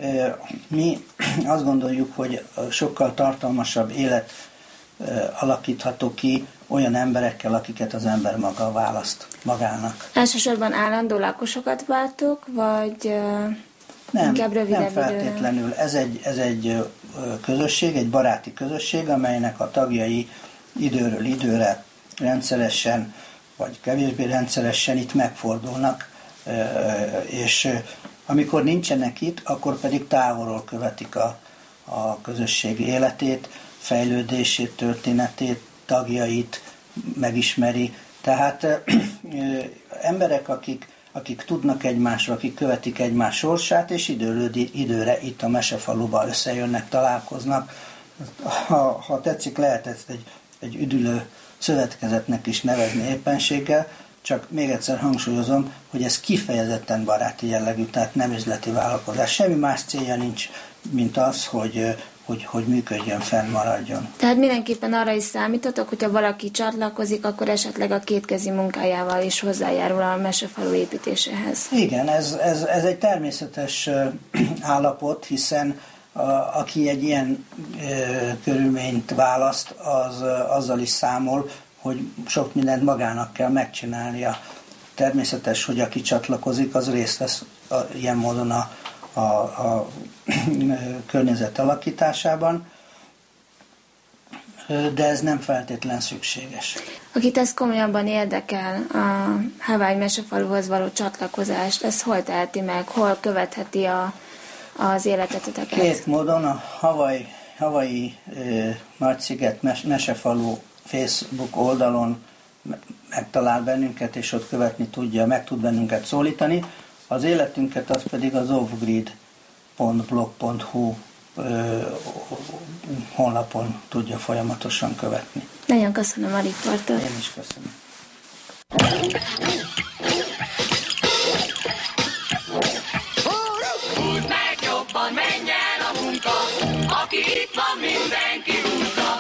Mi azt gondoljuk, hogy sokkal tartalmasabb élet alakítható ki olyan emberekkel, akiket az ember maga választ magának. Elsősorban állandó lakosokat váltok, vagy nem, inkább rövidebb nem feltétlenül. Ez egy, ez egy közösség, egy baráti közösség, amelynek a tagjai időről időre rendszeresen, vagy kevésbé rendszeresen itt megfordulnak, és amikor nincsenek itt, akkor pedig távolról követik a, a közösség életét, fejlődését, történetét, tagjait megismeri. Tehát ö, ö, emberek, akik, akik tudnak egymásról, akik követik egymás sorsát, és időről időre itt a Mesefaluban összejönnek, találkoznak. Ha, ha tetszik, lehet ezt egy, egy üdülő szövetkezetnek is nevezni éppenséggel, csak még egyszer hangsúlyozom, hogy ez kifejezetten baráti jellegű, tehát nem üzleti vállalkozás. Semmi más célja nincs, mint az, hogy, hogy, hogy működjön, fennmaradjon. Tehát mindenképpen arra is számítotok, hogyha valaki csatlakozik, akkor esetleg a kétkezi munkájával is hozzájárul a Mesefalu építéséhez. Igen, ez, ez, ez egy természetes állapot, hiszen a, aki egy ilyen ö, körülményt választ, az azzal is számol, hogy sok mindent magának kell megcsinálnia. Természetes, hogy aki csatlakozik, az részt vesz a, ilyen módon a, a, a környezet alakításában, de ez nem feltétlen szükséges. Akit ez komolyabban érdekel, a Hawaii Mesefaluhoz való csatlakozást, ez hol teheti meg, hol követheti a, az életeteket? Két módon, a Hawaii, Hawaii ö, Nagysziget Mes, Mesefalu Facebook oldalon megtalál bennünket, és ott követni tudja, meg tud bennünket szólítani. Az életünket az pedig az offgrid pont blog pont hu honlapon tudja folyamatosan követni. Nagyon köszönöm a riportot. Én is köszönöm. Húzd meg jobban, menjen a munka, aki itt van, mindenki húzza.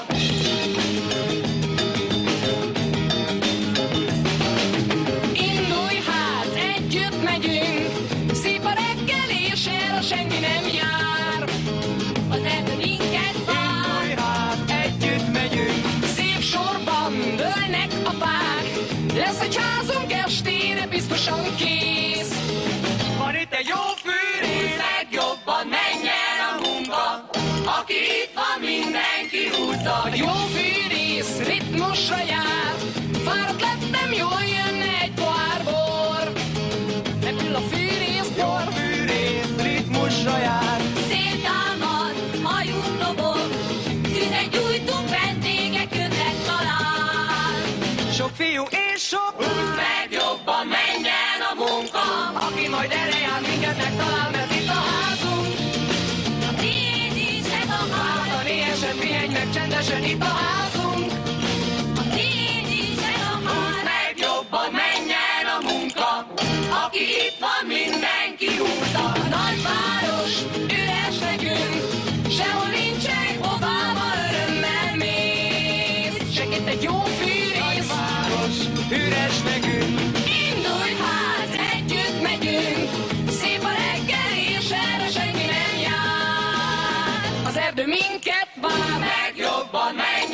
Indulj hát, együtt megyünk, szép a reggel és erre senki nem jár. Az erdőinket vár. Indulj hát, együtt megyünk, szép sorban dőlnek a fák. Lesz egy házunk estére biztosan kész. Van itt egy jó fűrész, meg jobban menjen a munka, aki itt van, mindenki húzza. Jó fűrész ritmusra jár, fáradt lettem, jól jönne egy pohár bor. Repül a fűrész, jó fűrész ritmusra jár. Széltámad, hajunk lobog, tüzet gyújtunk, vendégek jönnek talán. Sok fiú és sok húz meg jobban, menjen a munka, aki majd erre jár, minket megtalál, mert itt a házunk. A tiéd is ez a ház. A néhesen pihenj meg csendesen, itt a házunk. A tiéd is ez a ház. Meg jobban, menjen a munka, aki itt van, mindenki húzza. A nagyváros üres nekünk, sehol nincsen, hová örömmel mész. Csak itt egy jó fűrész, nagyváros üres nekünk. Indulj hát, együtt megyünk, szép a reggel és erre senki nem jár. Az erdő minket vár, meg jobban megy.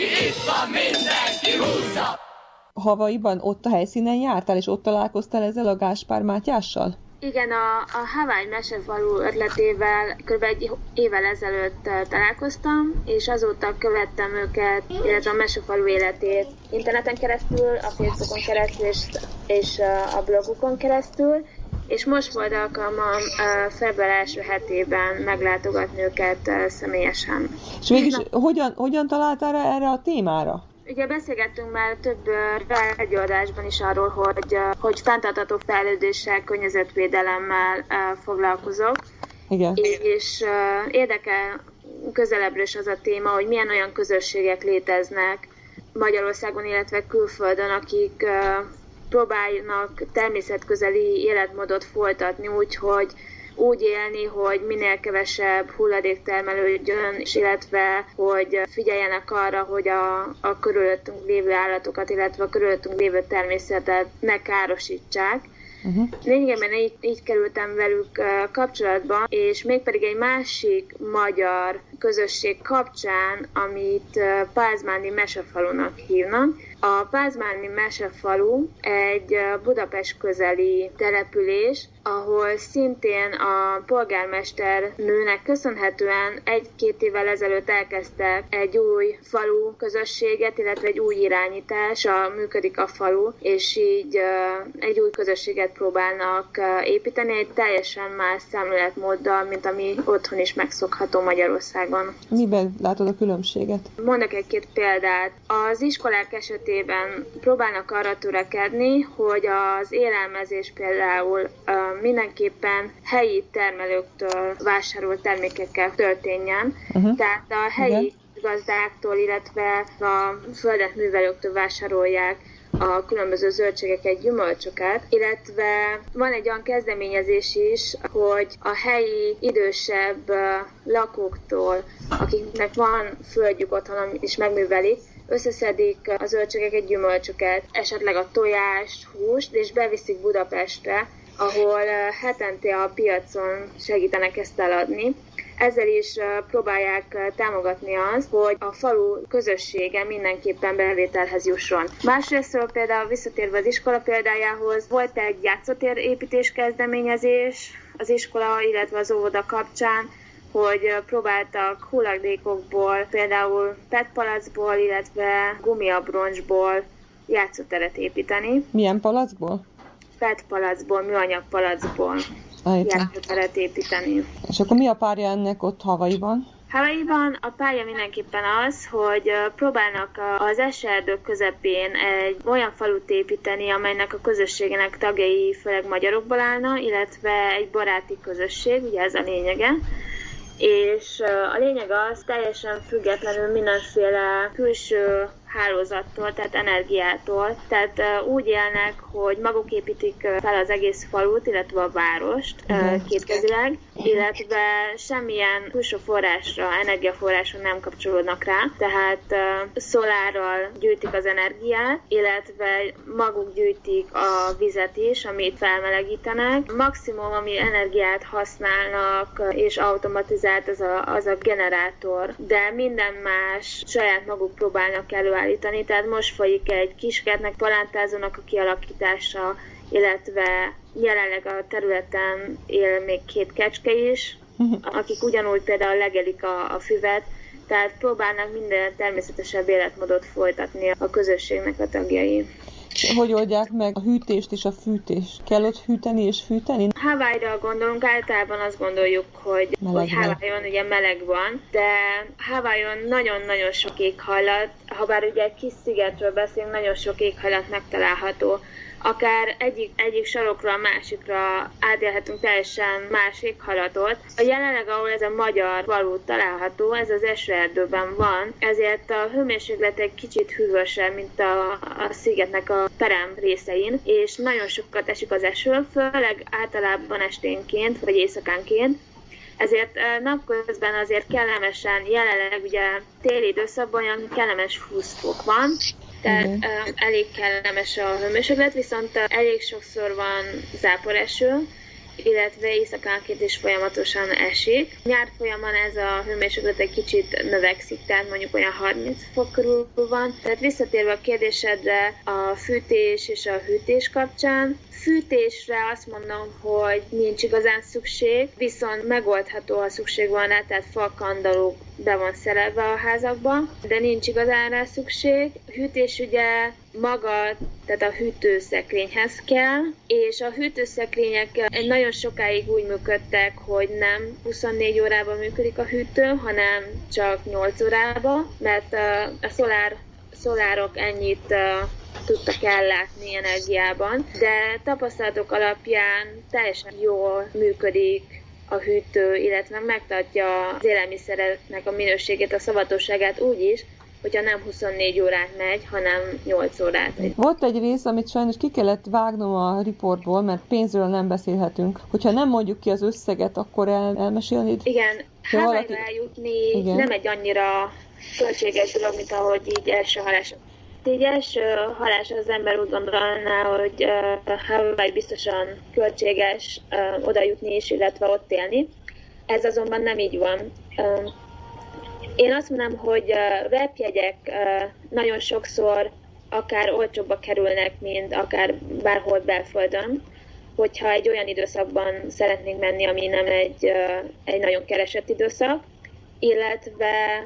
aki itt van, mindenki húzza! Havaiban ott a helyszínen jártál, és ott találkoztál ezzel a Gáspár Mátyással? Igen, a, a Hawaii Mesefalu ötletével kb. Egy évvel ezelőtt találkoztam, és azóta követtem őket, illetve a Mesefalu életét interneten keresztül, a Facebookon keresztül és, és a blogukon keresztül, és most volt alkalmam február első hetében meglátogatni őket személyesen. És mégis hogyan, hogyan találtál erre a témára? Ugye beszélgettünk már több rádióadásban is arról, hogy, hogy fenntartható fejlődéssel, környezetvédelemmel foglalkozok. Igen. És érdekel közelebbről is az a téma, hogy milyen olyan közösségek léteznek Magyarországon, illetve külföldön, akik próbálnak természetközeli életmódot folytatni, úgyhogy úgy élni, hogy minél kevesebb hulladék termelődjön, illetve hogy figyeljenek arra, hogy a, a körülöttünk lévő állatokat, illetve a körülöttünk lévő természetet ne károsítsák. Uh-huh. Lényegében így, így kerültem velük kapcsolatba, és mégpedig egy másik magyar közösség kapcsán, amit Pázmándi Mesefalunak hívnak. A Pázmándi Mesefalu egy Budapest közeli település, ahol szintén a polgármester nőnek köszönhetően egy-két évvel ezelőtt elkezdtek egy új falu közösséget, illetve egy új irányítása működik a falu, és így egy új közösséget próbálnak építeni, egy teljesen más szemléletmóddal, mint ami otthon is megszokható Magyarországon. Miben látod a különbséget? Mondok egy-két példát. Az iskolák esetében próbálnak arra törekedni, hogy az élelmezés például mindenképpen helyi termelőktől vásárolt termékekkel történjen. Uh-huh. Tehát a helyi Igen. gazdáktól, illetve a földet művelőktől vásárolják a különböző zöldségeket, gyümölcsöket, illetve van egy olyan kezdeményezés is, hogy a helyi idősebb lakóktól, akiknek van földjük otthon és megművelik, összeszedik a zöldségeket, gyümölcsöket, esetleg a tojást, húst, és beviszik Budapestre, ahol hetente a piacon segítenek ezt eladni. Ezzel is próbálják támogatni azt, hogy a falu közössége mindenképpen bevételhez jusson. Másrésztről például visszatérve az iskola példájához, volt egy játszótér építés kezdeményezés az iskola, illetve az óvoda kapcsán, hogy próbáltak hulladékokból, például petpalacból, illetve gumiabroncsból játszóteret építeni. Milyen palacból? petpalacból, műanyag palacból játszóteret építeni. És akkor mi a párja ennek ott Hawaiiban? Hawaiiban a pálya mindenképpen az, hogy próbálnak az eserdők közepén egy olyan falut építeni, amelynek a közösségének tagjai főleg magyarokból állna, illetve egy baráti közösség, ugye ez a lényege. És a lényeg az, teljesen függetlenül mindenféle külső hálózattól, tehát energiától. Tehát úgy élnek, hogy maguk építik fel az egész falut, illetve a várost uh-huh. kétkezileg, illetve semmilyen külső forrásra, energiaforrásra nem kapcsolódnak rá, tehát uh, szolárral gyűjtik az energiát, illetve maguk gyűjtik a vizet is, amit felmelegítenek. Maximum, ami energiát használnak, és automatizált az a, az a generátor, de minden más saját maguk próbálnak előállítani. Tehát most folyik egy kiskertnek, palántázónak a kialakítása, illetve jelenleg a területen él még két kecske is, akik ugyanúgy például legelik a, a füvet, tehát próbálnak minden természetesebb életmódot folytatni a közösségnek a tagjai. Hogy oldják meg a hűtést és a fűtést? Kell ott hűteni és fűteni? Hawaii-ra gondolunk, általában azt gondoljuk, hogy, hogy Hawaii-on ugye meleg van, de Hawaii-on nagyon-nagyon sok éghajlat, ha bár ugye egy kis szigetről beszélünk, nagyon sok éghajlat megtalálható. Akár egyik, egyik sarokra a másikra átélhetünk teljesen más éghajlatot. A jelenleg, ahol ez a magyar falu található, ez az esőerdőben van, ezért a hőmérséklet egy kicsit hűvösebb, mint a, a szigetnek a perem részein, és nagyon sokat esik az eső, főleg általában esténként, vagy éjszakánként. Ezért napközben azért kellemesen, jelenleg ugye téli időszakban olyan kellemes húsz fok van, tehát uh, elég kellemes a hőmérséklet, viszont uh, elég sokszor van záporeső, illetve éjszakánként is folyamatosan esik. Nyár folyamán ez a hőmérséklet egy kicsit növekszik, tehát mondjuk olyan harminc fok körül van. Tehát visszatérve a kérdésedre a fűtés és a hűtés kapcsán, fűtésre azt mondom, hogy nincs igazán szükség, viszont megoldható, ha szükség van rá, tehát falkandalló be van szerelve a házakban, de nincs igazán rá szükség. Hűtés ugye maga, tehát a hűtőszekrényhez kell, és a hűtőszekrények nagyon sokáig úgy működtek, hogy nem huszonnégy órában működik a hűtő, hanem csak nyolc órában, mert a szolár, szolárok ennyit tudtak ellátni energiában, de tapasztalatok alapján teljesen jól működik a hűtő, illetve megtartja az élelmiszereknek a minőségét, a szavatosságát úgy is, hogyha nem huszonnégy órát megy, hanem nyolc órát. Volt egy rész, amit sajnos ki kellett vágnom a riportból, mert pénzről nem beszélhetünk. Hogyha nem mondjuk ki az összeget, akkor el, elmesélnéd? Igen, Hawaii-ra valaki... eljutni Igen. nem egy annyira költséges dolog, mint ahogy így első hallás. Így első hallás az ember úgy gondolná, hogy uh, Hawaii biztosan költséges uh, oda jutni is, illetve ott élni. Ez azonban nem így van. Uh, én azt mondom, hogy uh, repjegyek uh, nagyon sokszor akár olcsóbba kerülnek, mint akár bárhol belföldön, hogyha egy olyan időszakban szeretnénk menni, ami nem egy, uh, egy nagyon keresett időszak, illetve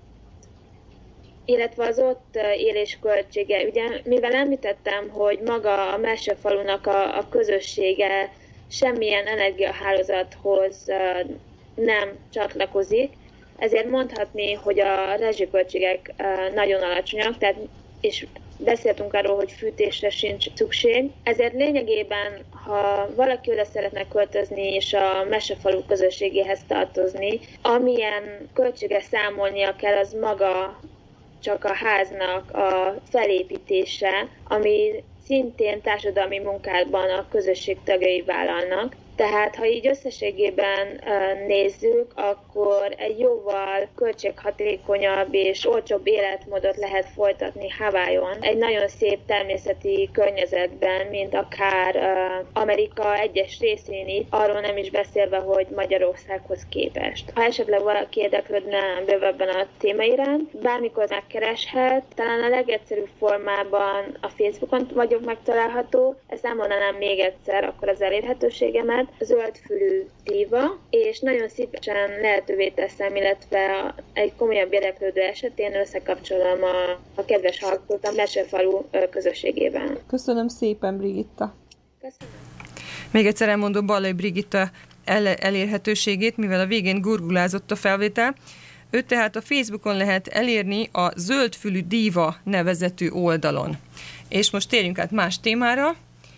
illetve az ott élés költsége. Ugye, mivel említettem, hogy maga a mesefalunak a, a közössége semmilyen energiahálózathoz nem csatlakozik, ezért mondhatni, hogy a rezsiköltségek nagyon alacsonyak, tehát, és beszéltünk arról, hogy fűtésre sincs szükség. Ezért lényegében, ha valaki oda szeretne költözni és a mesefalu közösségéhez tartozni, amilyen költsége számolnia kell, az maga csak a háznak a felépítése, ami szintén társadalmi munkában a közösség tagjai vállalnak. Tehát, ha így összességében uh, nézzük, akkor egy jóval költséghatékonyabb és olcsóbb életmódot lehet folytatni Hawaiion. Egy nagyon szép természeti környezetben, mint akár uh, Amerika egyes részén itt, arról nem is beszélve, hogy Magyarországhoz képest. Ha esetleg valaki érdeklődne bővebben a téma iránt, bármikor megkereshet, talán a legegyszerűbb formában a Facebookon vagyok megtalálható. Ezt elmondanám még egyszer, akkor az elérhetőségemet. Zöldfülű díva, és nagyon szívesen lehetővé teszem, illetve egy komolyabb érdeklődő esetén összekapcsolom a, a kedves hallgatót a Mesefalu közösségében. Köszönöm szépen, Brigitta. Köszönöm. Még egyszer elmondom Ballai Brigitta el- elérhetőségét, mivel a végén gurgulázott a felvétel. Őt tehát a Facebookon lehet elérni a Zöldfülű díva nevezetű oldalon. És most térjünk át más témára.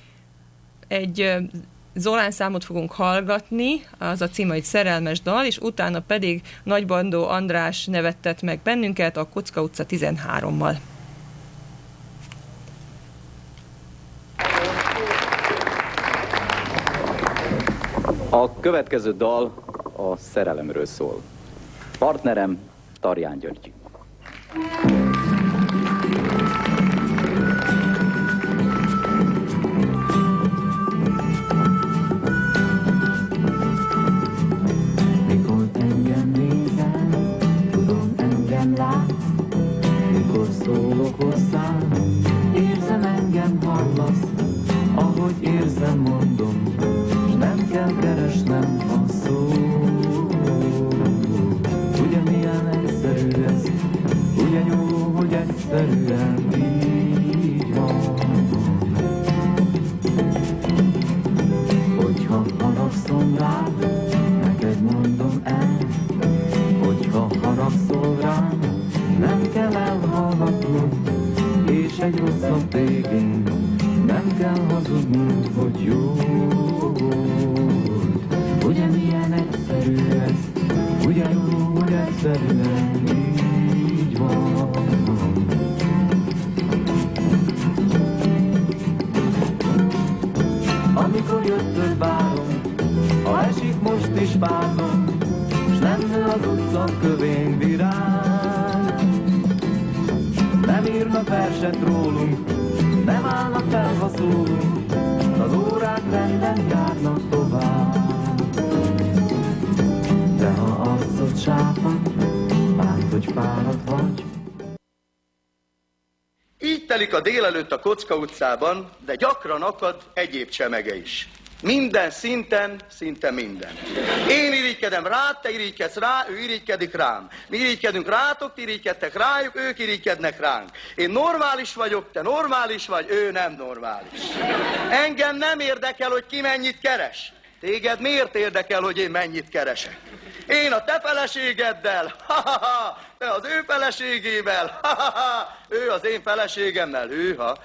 Egy Zolán számot fogunk hallgatni, az a címe, hogy Szerelmes dal, és utána pedig Nagybandó András nevettet meg bennünket a Kocka utca tizenhárommal. A következő dal a szerelemről szól. Partnerem Tarján György. Mikor szólok hozzám, érzem, engem hallasz, ahogy érzem, mondom, s nem kell keresnem a szót. Ugye milyen egyszerű ez, ugye jó, hogy egyszerűen így van. Hogyha haragszom rád, neked mondom el, hogyha haragszol rám, nem kell elhallgatnod, és egy rosszabb végén nem kell hazudnod, hogy jó volt. Ugye milyen egyszerű ez, ugye jó, hogy egyszerűen így van. Amikor jöttök várom, ha esik most is párnom, s nem nő az utca kövén virág. Nem írnak verset rólunk, nem állnak fel, ha szólunk, az órák rendben járnak tovább. De ha arcod sápadt, bánt, hogy fáradt vagy. Így telik a délelőtt a Kocka utcában, de gyakran akad egyéb csemege is. Minden szinten, szinte minden. Én irigykedem rád, te irigykedsz rá, ő irigykedik rám. Mi irigykedünk rátok, ti irigykedtek rájuk, ők irigykednek ránk. Én normális vagyok, te normális vagy, ő nem normális. Engem nem érdekel, hogy ki mennyit keres. Téged miért érdekel, hogy én mennyit keresek? Én a te feleségeddel, ha-ha-ha, te az ő feleségével, ha-ha-ha, ő az én feleségemmel, hűha.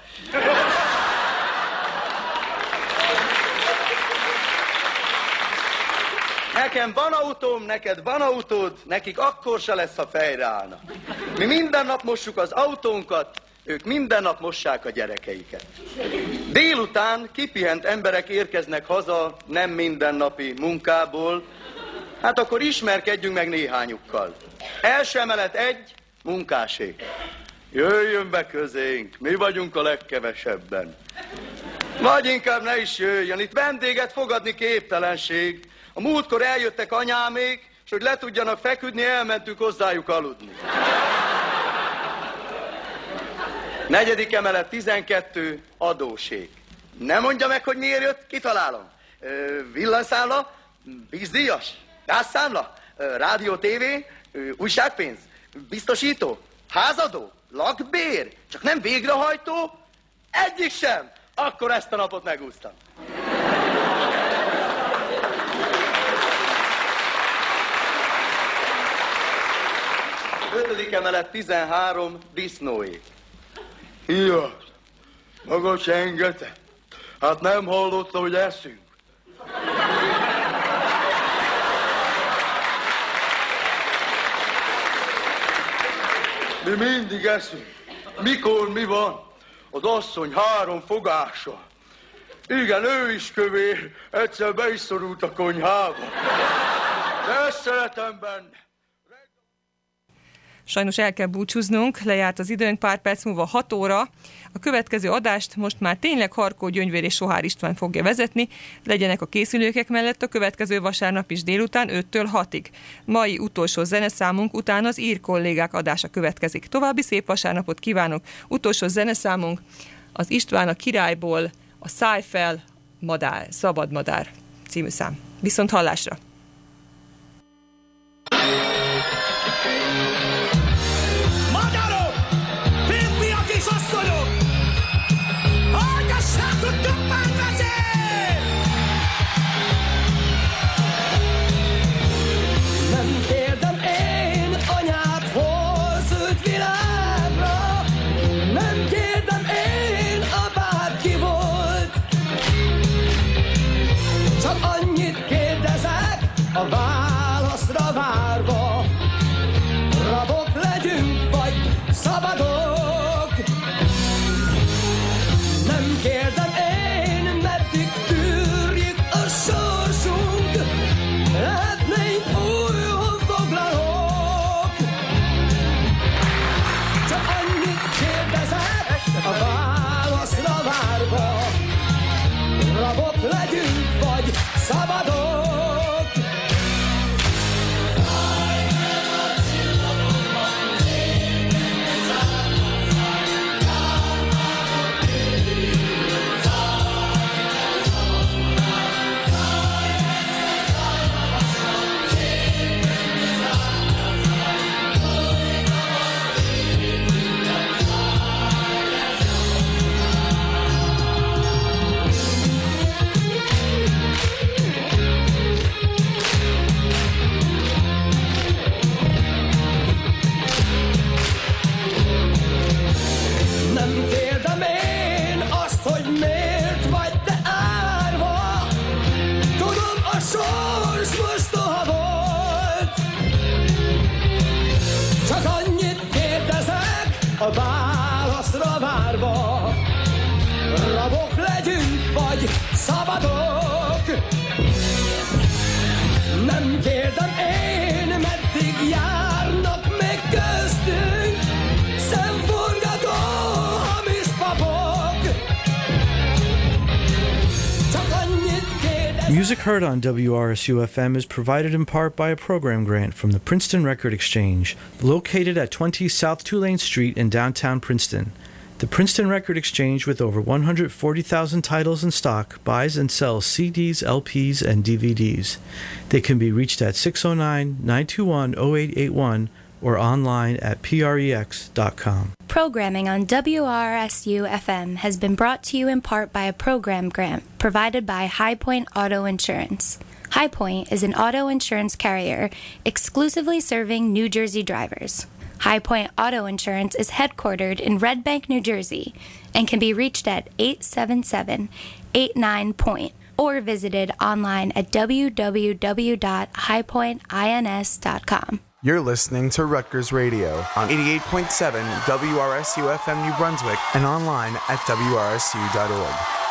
Nekem van autóm, neked van autód, nekik akkor se lesz, ha fejre állnak. Mi minden nap mossuk az autónkat, ők minden nap mossák a gyerekeiket. Délután kipihent emberek érkeznek haza nem mindennapi munkából, hát akkor ismerkedjünk meg néhányukkal. Első emelet egy, munkásé. Jöjjön be közénk, mi vagyunk a legkevesebben. Vagy inkább ne is jöjjön, itt vendéget fogadni képtelenség. A múltkor eljöttek anyámék, és hogy le tudjanak feküdni, elmentünk hozzájuk aludni. Negyedik emelet tizenkettő, adóség. Nem mondja meg, hogy miért jött, kitalálom. Ö, villanyszámla, vízdíjas, gázszámla, ö, rádió, tévé, ö, újságpénz, biztosító, házadó, lakbér, csak nem végrehajtó, egyik sem. Akkor ezt a napot megúsztam. Ötödik emelet tizenhárom, disznóé. Hias, maga csengete. Hát nem hallotta, hogy eszünk. Mi mindig eszünk. Mikor mi van? Az asszony három fogása. Igen, ő is kövér. Egyszer be is szorult a konyhába. De ezt szeretem benne. Sajnos el kell búcsúznunk, lejárt az időnk, pár perc múlva hat óra. A következő adást most már tényleg Harkó Gyöngyvér és Sohár István fogja vezetni, legyenek a készülőkek mellett a következő vasárnap is délután öttől hatig. Mai utolsó zeneszámunk után az ír kollégák adása következik. További szép vasárnapot kívánok! Utolsó zeneszámunk az István a királyból, a Szállj fel, madár, szabad madár című szám. Viszont hallásra! Nem kérdem én anyát, hol szült világra, nem kérdem én apád ki volt, csak annyit kérdezek a válaszra várva, rabok legyünk vagy szabadok. Nem kérdem én, meddig tűrjük a sorsunk, lehetnénk új honfoglalók. Csak annyit kérdezek a válaszra várva, rabok legyünk vagy szabadok. A válaszra várva, rabok legyünk vagy szabadok. Nem kérdem én, meddig járnak meg köztünk szemforgató hamis papok. Music heard on W R S U F M is provided in part by a program grant from the Princeton Record Exchange, located at twenty South Tulane Street in downtown Princeton. The Princeton Record Exchange, with over one hundred forty thousand titles in stock, buys and sells C Ds, L Ps, and D V Ds. They can be reached at six oh nine, nine two one, oh eight eight one or online at prex dot com. Programming on W R S U F M has been brought to you in part by a program grant provided by High Point Auto Insurance. High Point is an auto insurance carrier exclusively serving New Jersey drivers. High Point Auto Insurance is headquartered in Red Bank, New Jersey, and can be reached at eight seven seven, eight nine, point or visited online at w w w dot high point ins dot com. You're listening to Rutgers Radio on eighty-eight point seven W R S U F M New Brunswick and online at w r s u dot org.